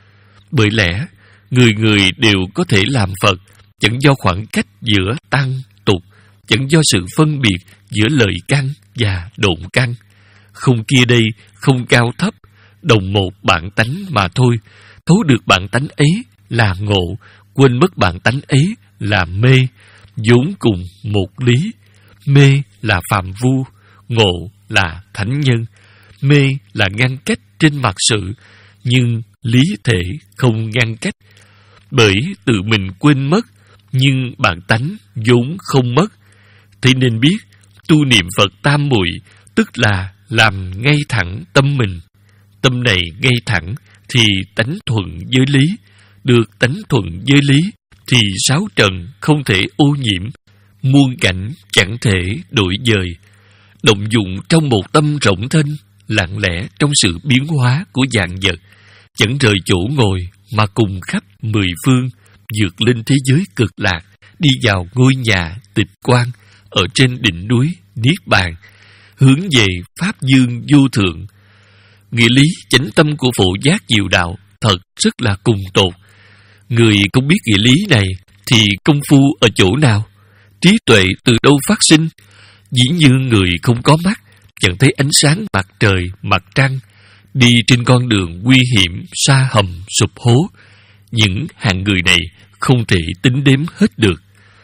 S1: Bởi lẽ người người đều có thể làm Phật, chẳng do khoảng cách giữa tăng tục, chẳng do sự phân biệt giữa lời căn và độn căn. Không kia đây, không cao thấp, đồng một bản tánh mà thôi. Thấu được bản tánh ấy là ngộ, quên mất bản tánh ấy là mê, vốn cùng một lý. Mê là phàm vu, ngộ là thánh nhân. Mê là ngăn cách trên mặt sự, nhưng lý thể không ngăn cách. Bởi tự mình quên mất, nhưng bản tánh vốn không mất. Thế nên biết, tu niệm Phật tam muội tức là làm ngay thẳng tâm mình. Tâm này ngay thẳng thì tánh thuận với lý. Được tánh thuận với lý thì sáu trần không thể ô nhiễm, muôn cảnh chẳng thể đổi dời. Động dụng trong một tâm rộng thênh, lặng lẽ trong sự biến hóa của vạn vật, chẳng rời chỗ ngồi mà cùng khắp mười phương, vượt lên thế giới cực lạc, đi vào ngôi nhà tịch quan ở trên đỉnh núi Niết Bàn, hướng về Pháp Dương vô thượng. Nghĩa lý chánh tâm của phổ giác diệu đạo thật rất là cùng tột. Người không biết nghĩa lý này thì công phu ở chỗ nào? Trí tuệ từ đâu phát sinh? Dĩ như người không có mắt, chẳng thấy ánh sáng mặt trời, mặt trăng, đi trên con đường nguy hiểm, sa hầm, sụp hố. Những hạng người này không thể tính đếm hết được.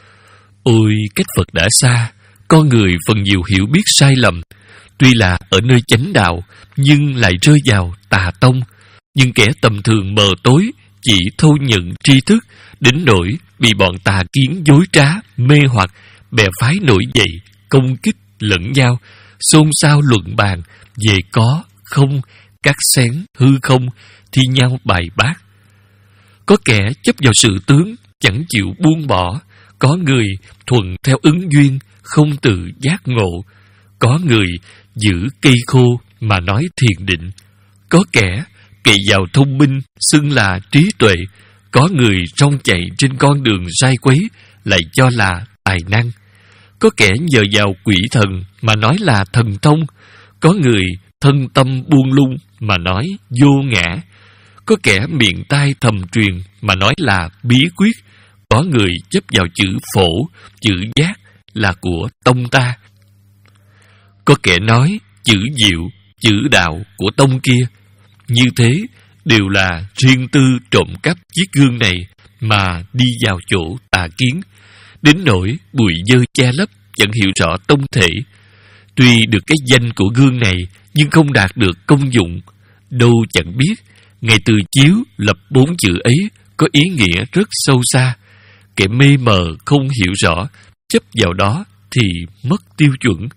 S1: Ôi, cách Phật đã xa, con người phần nhiều hiểu biết sai lầm. Tuy là ở nơi chánh đạo, nhưng lại rơi vào tà tông. Nhưng kẻ tầm thường mờ tối chỉ thâu nhận tri thức, đến nỗi bị bọn tà kiến dối trá, mê hoặc, bè phái nổi dậy, công kích lẫn nhau, xôn xao luận bàn về có, không, cắt xén, hư không, thi nhau bài bác. Có kẻ chấp vào sự tướng, chẳng chịu buông bỏ. Có người thuận theo ứng duyên, không tự giác ngộ. Có người giữ cây khô mà nói thiền định. Có kẻ cậy vào thông minh, xưng là trí tuệ. Có người rong chạy trên con đường sai quấy, lại cho là tài năng. Có kẻ nhờ vào quỷ thần mà nói là thần thông. Có người thân tâm buông lung mà nói vô ngã. Có kẻ miệng tai thầm truyền mà nói là bí quyết. Có người chấp vào chữ phổ, chữ giác là của tông ta. Có kẻ nói chữ diệu, chữ đạo của tông kia. Như thế đều là riêng tư trộm cắp chiếc gương này mà đi vào chỗ tà kiến, đến nỗi bụi dơ che lấp, chẳng hiểu rõ tông thể. Tuy được cái danh của gương này, nhưng không đạt được công dụng. Đâu chẳng biết, ngày từ chiếu lập bốn chữ ấy có ý nghĩa rất sâu xa. Kẻ mê mờ không hiểu rõ, chấp vào đó thì mất tiêu chuẩn.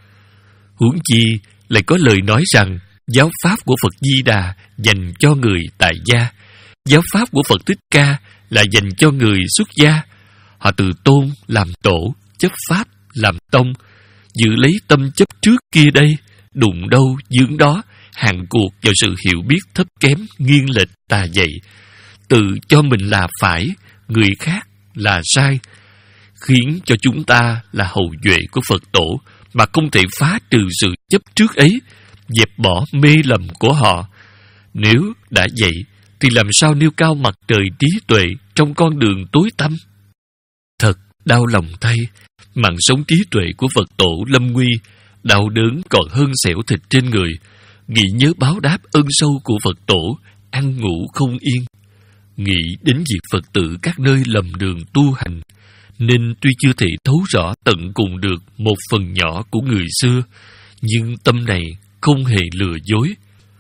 S1: Huống chi lại có lời nói rằng giáo pháp của Phật Di Đà dành cho người tại gia, giáo pháp của Phật Thích Ca là dành cho người xuất gia. Họ từ tôn làm tổ, chấp pháp làm tông, giữ lấy tâm chấp trước kia đây, đụng đâu dướng đó, hàng cuộc vào sự hiểu biết thấp kém, nghiêng lệch tà dạy, tự cho mình là phải, người khác là sai, khiến cho chúng ta là hậu duệ của Phật tổ mà không thể phá trừ sự chấp trước ấy, dẹp bỏ mê lầm của họ. Nếu đã vậy thì làm sao nêu cao mặt trời trí tuệ trong con đường tối tăm? Thật đau lòng thay, mạng sống trí tuệ của Phật tổ lâm nguy, đau đớn còn hơn xẻo thịt trên người. Nghĩ nhớ báo đáp ơn sâu của Phật tổ, ăn ngủ không yên. Nghĩ đến việc Phật tử các nơi lầm đường tu hành, nên tuy chưa thể thấu rõ tận cùng được một phần nhỏ của người xưa, nhưng tâm này không hề lừa dối.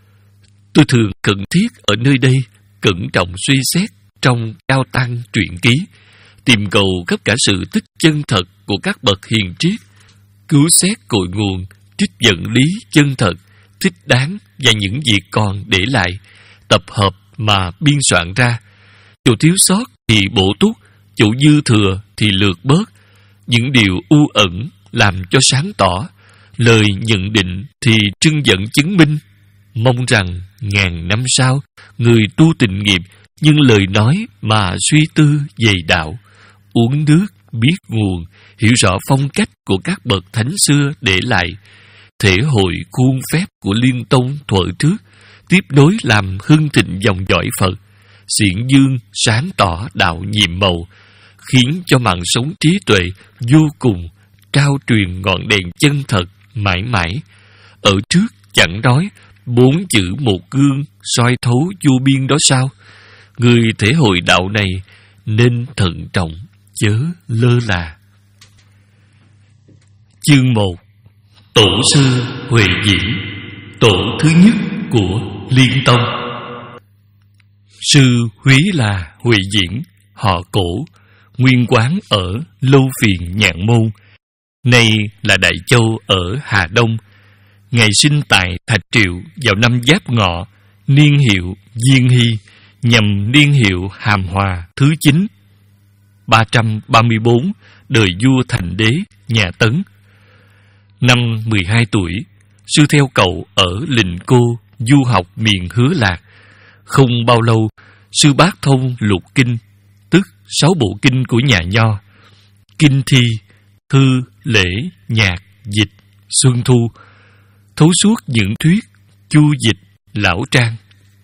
S1: Tôi thường cần thiết ở nơi đây cẩn trọng suy xét trong Cao Tăng truyện ký, tìm cầu khắp cả sự tích chân thật của các bậc hiền triết, cứu xét cội nguồn, trích dẫn lý chân thật, thích đáng và những việc còn để lại, tập hợp mà biên soạn ra. Chỗ thiếu sót thì bổ túc, chỗ dư thừa thì lược bớt, những điều u ẩn làm cho sáng tỏ, lời nhận định thì trưng dẫn chứng minh. Mong rằng ngàn năm sau, người tu tịnh nghiệp nhưng lời nói mà suy tư về đạo, uống nước biết nguồn, hiểu rõ phong cách của các bậc thánh xưa để lại, thể hội khuôn phép của Liên Tông thuở trước, tiếp nối làm hưng thịnh dòng dõi Phật, xiển dương sáng tỏ đạo nhiệm màu, khiến cho mạng sống trí tuệ vô cùng, trao truyền ngọn đèn chân thật mãi mãi. Ở trước chẳng nói bốn chữ một gương soi thấu vô biên đó sao? Người thể hội đạo này nên thận trọng, chớ lơ là. Chương một. Tổ sư Huệ Diễn, tổ thứ nhất của Liên Tông. Sư húy là Huệ Diễn, họ Cổ, nguyên quán ở Lâu Phiền Nhạn Môn, nay là Đại Châu ở Hà Đông. Ngày sinh tại Thạch Triệu vào năm Giáp Ngọ, niên hiệu Diên Hy, nhằm niên hiệu Hàm Hòa thứ chín, ba trăm ba mươi bốn, đời vua Thành Đế nhà Tấn. Năm mười hai tuổi, sư theo cậu ở Lình Cô du học miền Hứa Lạc. Không bao lâu, sư bác thông lục kinh, tức sáu bộ kinh của nhà Nho: Kinh Thi, Thư, Lễ, Nhạc, Dịch, Xuân Thu, thấu suốt những thuyết Chu Dịch, Lão Trang.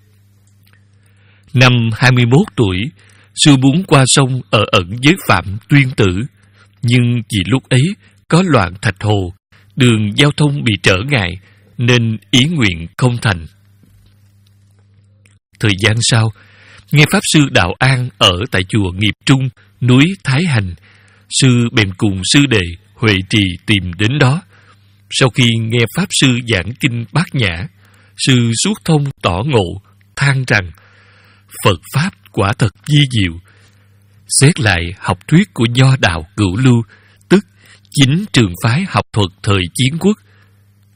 S1: Năm hai mươi mốt tuổi, sư muốn qua sông ở ẩn với Phạm Tuyên Tử, nhưng vì lúc ấy có loạn Thạch Hồ, đường giao thông bị trở ngại, nên ý nguyện không thành. Thời gian sau, nghe pháp sư Đạo An ở tại chùa Nghiệp Trung, núi Thái Hành, sư bèn cùng sư đệ Huệ Trì tìm đến đó. Sau khi nghe pháp sư giảng kinh Bát Nhã, sư suốt thông tỏ ngộ, than rằng Phật pháp quả thật vi diệu. Xét lại học thuyết của Nho đạo Cửu Lưu, tức chính trường phái học thuật thời Chiến Quốc,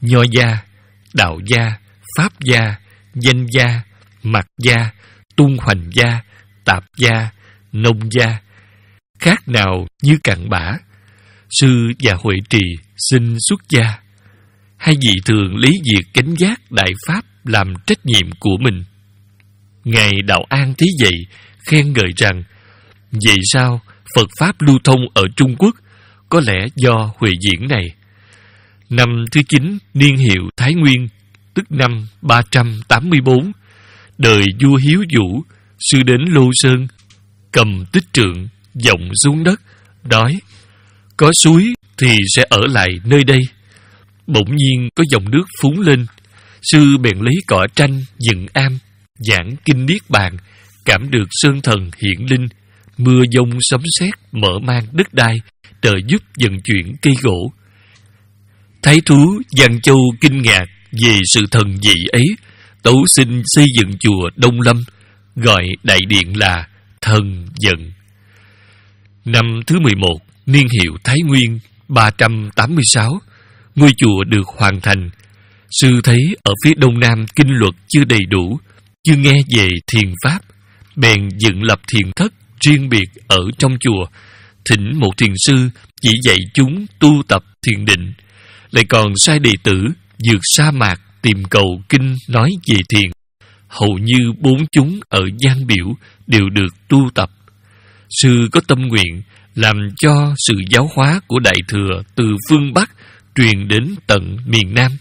S1: Nho gia, đạo gia, pháp gia, danh gia, mặc gia, tung hoành gia, tạp gia, nông gia, khác nào như cặn bã. Sư và Huệ Trì xin xuất gia. Hai vị thường lấy việc gánh vác đại pháp làm trách nhiệm của mình. Ngài Đạo An thấy vậy, khen ngợi rằng: vậy sao Phật pháp lưu thông ở Trung Quốc? Có lẽ do Huệ Diễn này. Năm thứ chín niên hiệu Thái Nguyên, tức năm ba trăm tám mươi bốn, đời vua Hiếu Vũ, sư đến Lô Sơn, cầm tích trượng vọng xuống đất, nói: có suối thì sẽ ở lại nơi đây. Bỗng nhiên có dòng nước phúng lên, sư bèn lấy cỏ tranh dựng am, giảng kinh niết bàn, cảm được sơn thần hiện linh, mưa giông sấm sét mở mang đất đai, trợ giúp vận chuyển cây gỗ. Thái thú Giang Châu kinh ngạc về sự thần dị ấy, tấu xin xây dựng chùa Đông Lâm, gọi đại điện là Thần Dận. Năm thứ mười một niên hiệu Thái Nguyên ba trăm tám mươi sáu, ngôi chùa được hoàn thành. Sư thấy ở phía đông nam kinh luật chưa đầy đủ, chưa nghe về thiền pháp, bèn dựng lập thiền thất riêng biệt ở trong chùa, thỉnh một thiền sư chỉ dạy chúng tu tập thiền định, lại còn sai đệ tử vượt sa mạc tìm cầu kinh nói về thiền. Hầu như bốn chúng ở Giang Biểu đều được tu tập. Sư có tâm nguyện làm cho sự giáo hóa của Đại Thừa từ phương Bắc truyền đến tận miền Nam.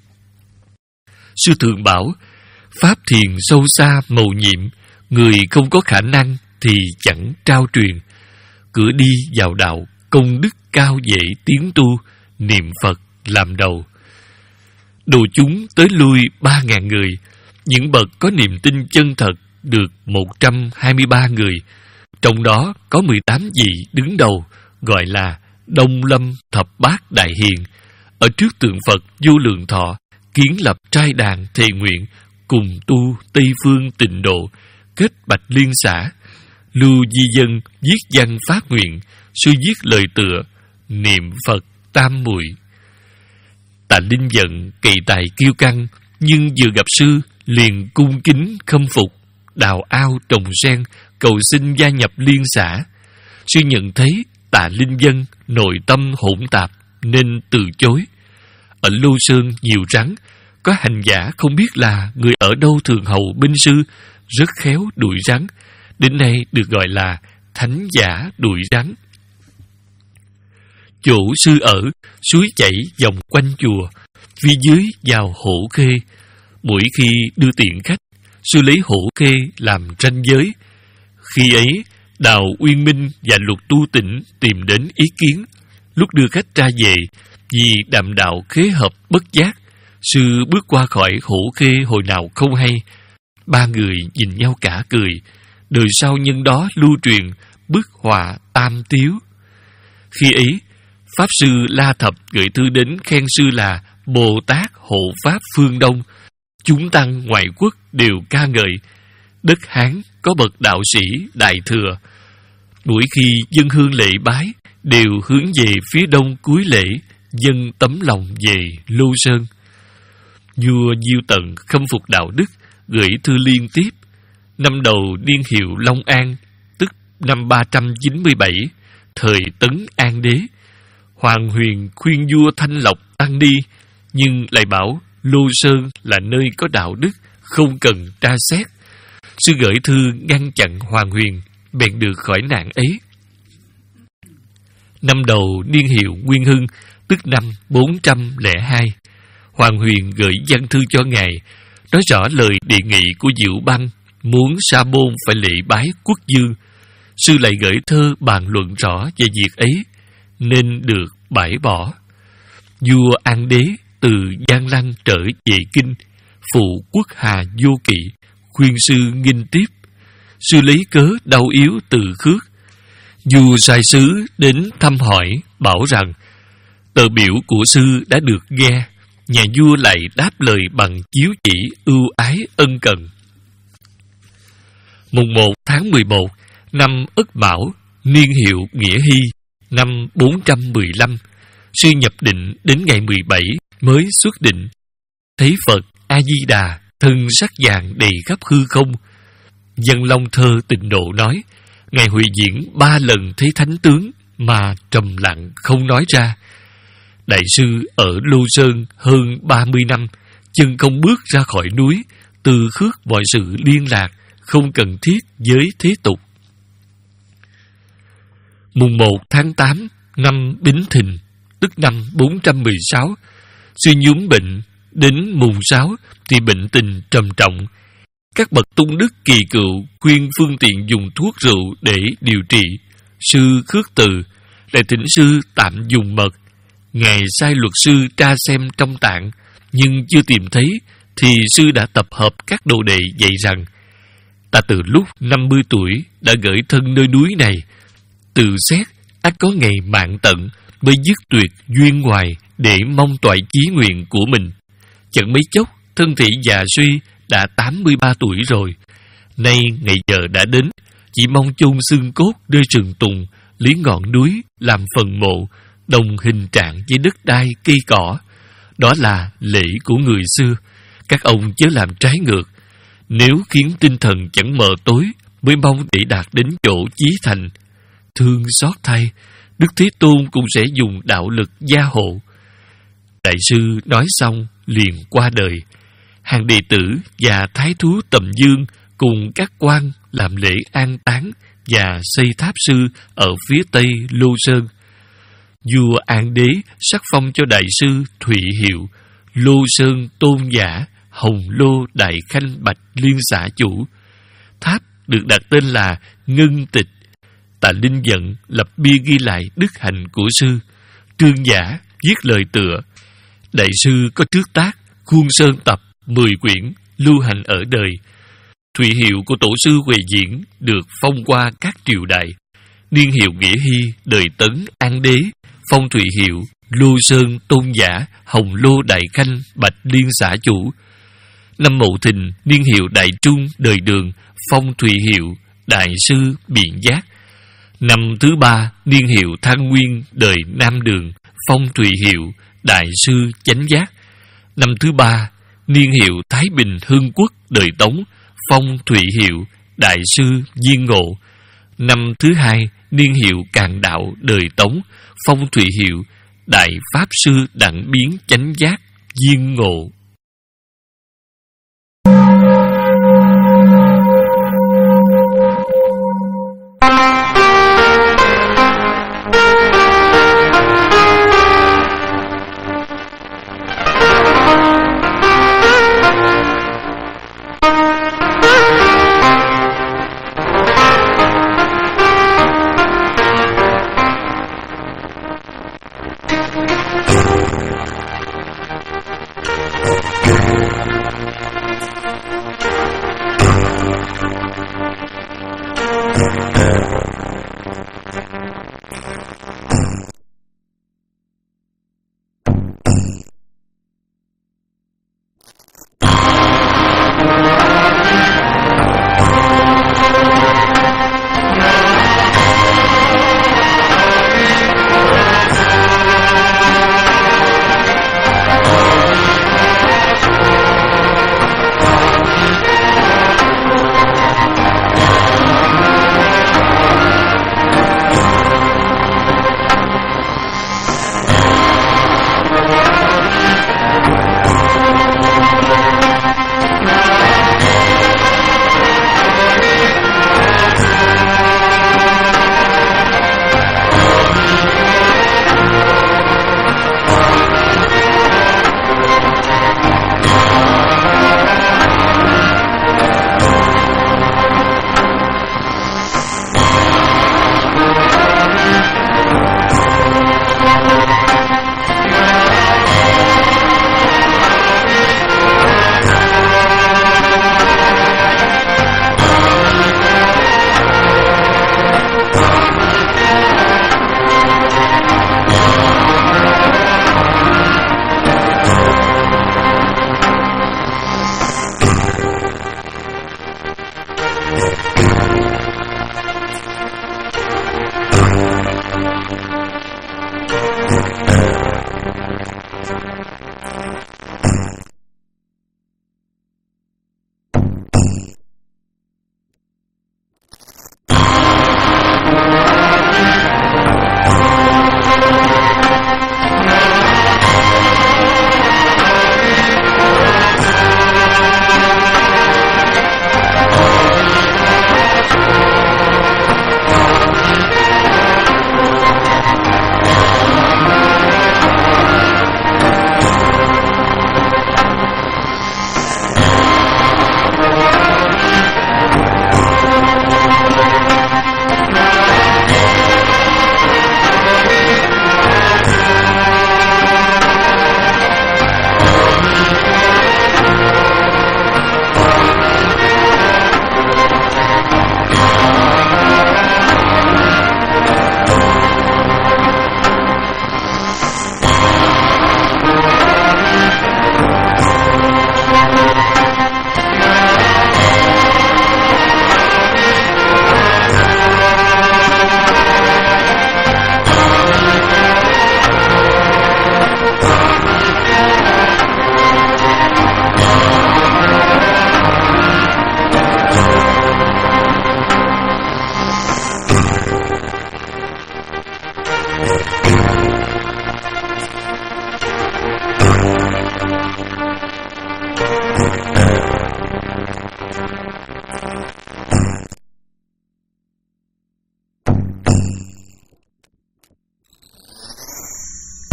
S1: Sư thường bảo: pháp thiền sâu xa mầu nhiệm, người không có khả năng thì chẳng trao truyền. Cửa đi vào đạo, công đức cao dễ tiến tu, niệm Phật làm đầu. Độ chúng tới lui ba ngàn người, những bậc có niềm tin chân thật được một trăm hai mươi ba người. Trong đó có mười tám vị đứng đầu, gọi là Đông Lâm Thập Bát Đại Hiền, ở trước tượng Phật Vô Lượng Thọ kiến lập trai đàn thề nguyện, cùng tu Tây Phương Tịnh Độ, kết Bạch Liên xã. Lưu di dân viết văn phát nguyện, sư viết lời tựa: niệm Phật tam muội. Tạ Linh Dận kỳ tài kiêu căng, nhưng vừa gặp sư liền cung kính khâm phục, đào ao trồng sen, cầu xin gia nhập liên xã. Sư nhận thấy Tạ Linh Dân nội tâm hỗn tạp nên từ chối. Ở Lô Sơn nhiều rắn, có hành giả không biết là người ở đâu thường hầu binh sư, rất khéo đuổi rắn, đến nay được gọi là thánh giả đuổi rắn. Chỗ sư ở, suối chảy vòng quanh chùa, phía dưới vào hổ khê. Mỗi khi đưa tiện khách, sư lấy hổ khê làm ranh giới. Khi ấy, Đào Uyên Minh và Lục Tu Tĩnh tìm đến ý kiến. Lúc đưa khách ra về, vì đàm đạo khế hợp bất giác, sư bước qua khỏi hổ khê hồi nào không hay. Ba người nhìn nhau cả cười. Đời sau nhân đó lưu truyền bức họa tam tiếu. Khi ấy, Pháp sư La Thập gửi thư đến khen sư là Bồ Tát hộ Pháp phương Đông. Chúng tăng ngoại quốc đều ca ngợi. Đất Hán có bậc đạo sĩ Đại Thừa, mỗi khi dân hương lễ bái đều hướng về phía đông cúi lễ, dâng tấm lòng về Lô Sơn. Vua Diêu Tận khâm phục đạo đức, gửi thư liên tiếp. Năm đầu niên hiệu Long An, tức năm ba trăm chín mươi bảy, thời Tấn An Đế, Hoàng Huyền khuyên vua thanh lọc tăng đi, nhưng lại bảo Lô Sơn là nơi có đạo đức, không cần tra xét. Sư gửi thư ngăn chặn Hoàng Huyền, bèn được khỏi nạn ấy. Năm đầu niên hiệu Nguyên Hưng, tức năm bốn trăm lẻ hai, Hoàng Huyền gửi văn thư cho ngài, nói rõ lời đề nghị của Diệu Băng, muốn Sa Bôn phải lễ bái quốc dương. Sư lại gửi thơ bàn luận rõ về việc ấy, nên được bãi bỏ. Vua An Đế từ Giang Lăng trở về kinh, phụ quốc hà vô kỵ, khuyên sư nghinh tiếp. Sư lấy cớ đau yếu từ khước. Vua sai sứ đến thăm hỏi, bảo rằng tờ biểu của sư đã được nghe. Nhà vua lại đáp lời bằng chiếu chỉ ưu ái ân cần. Mùng một tháng mười một năm Ất Mão, niên hiệu Nghĩa Hy, năm bốn trăm mười lăm, sư nhập định đến ngày mười bảy mới xuất định. Thấy Phật A-di-đà thân sắc vàng đầy khắp hư không. Văn Long Thơ Tịnh Độ nói, Ngài Huệ Diễn ba lần thấy thánh tướng mà trầm lặng không nói ra. Đại sư ở Lô Sơn hơn ba mươi năm, chân không bước ra khỏi núi, từ khước mọi sự liên lạc, không cần thiết với thế tục. Mùng một tháng tám năm Bính Thìn, tức năm bốn trăm mười sáu, sư nhúm bệnh. Đến mùng sáu thì bệnh tình trầm trọng. Các bậc tung đức kỳ cựu khuyên phương tiện dùng thuốc rượu để điều trị. Sư khước từ, lại thỉnh sư tạm dùng mật. Ngài sai luật sư tra xem trong tạng, nhưng chưa tìm thấy, thì sư đã tập hợp các đồ đệ dạy rằng: ta từ lúc năm mươi tuổi đã gửi thân nơi núi này, từ xét ắt có ngày mạng tận mới dứt tuyệt duyên ngoài để mong toại chí nguyện của mình. Chẳng mấy chốc thân thể già suy, đã tám mươi ba tuổi rồi. Nay ngày giờ đã đến, chỉ mong chôn xương cốt nơi rừng tùng, lý ngọn núi làm phần mộ, đồng hình trạng với đất đai cây cỏ. Đó là lễ của người xưa, các ông chớ làm trái ngược. Nếu khiến tinh thần chẳng mờ tối, mới mong để đạt đến chỗ chí thành. Thương xót thay, Đức Thế Tôn cũng sẽ dùng đạo lực gia hộ. Đại sư nói xong liền qua đời. Hàng đệ tử và thái thú Tầm Dương cùng các quan làm lễ an táng và xây tháp sư ở phía tây Lô Sơn. Vua An Đế sắc phong cho đại sư Thụy hiệu Lô Sơn Tôn Giả Hồng Lô Đại Khanh Bạch Liên Xã Chủ. Tháp được đặt tên là Ngân Tịch. Tạ Linh Dận lập bia ghi lại đức hạnh của sư. Trương Giả viết lời tựa: đại sư có trước tác Khuôn Sơn Tập mười quyển lưu hành ở đời. Thụy hiệu của tổ sư Huệ Diễn được phong qua các triều đại. Niên hiệu Nghĩa Hy đời Tấn An Đế phong Thụy hiệu Lô Sơn Tôn Giả Hồng Lô Đại Khanh Bạch Liên Xã Chủ. Năm Mậu Thìn niên hiệu Đại Trung đời Đường phong Thụy hiệu Đại sư Biện Giác. Năm thứ ba niên hiệu Thăng Nguyên đời Nam Đường phong Thụy hiệu Đại sư Chánh Giác. Năm thứ ba niên hiệu Thái Bình Hưng Quốc đời Tống phong Thụy hiệu Đại sư Diên Ngộ. Năm thứ hai niên hiệu Càn Đạo đời Tống phong Thụy hiệu Đại Pháp sư Đặng Biến Chánh Giác Diên Ngộ.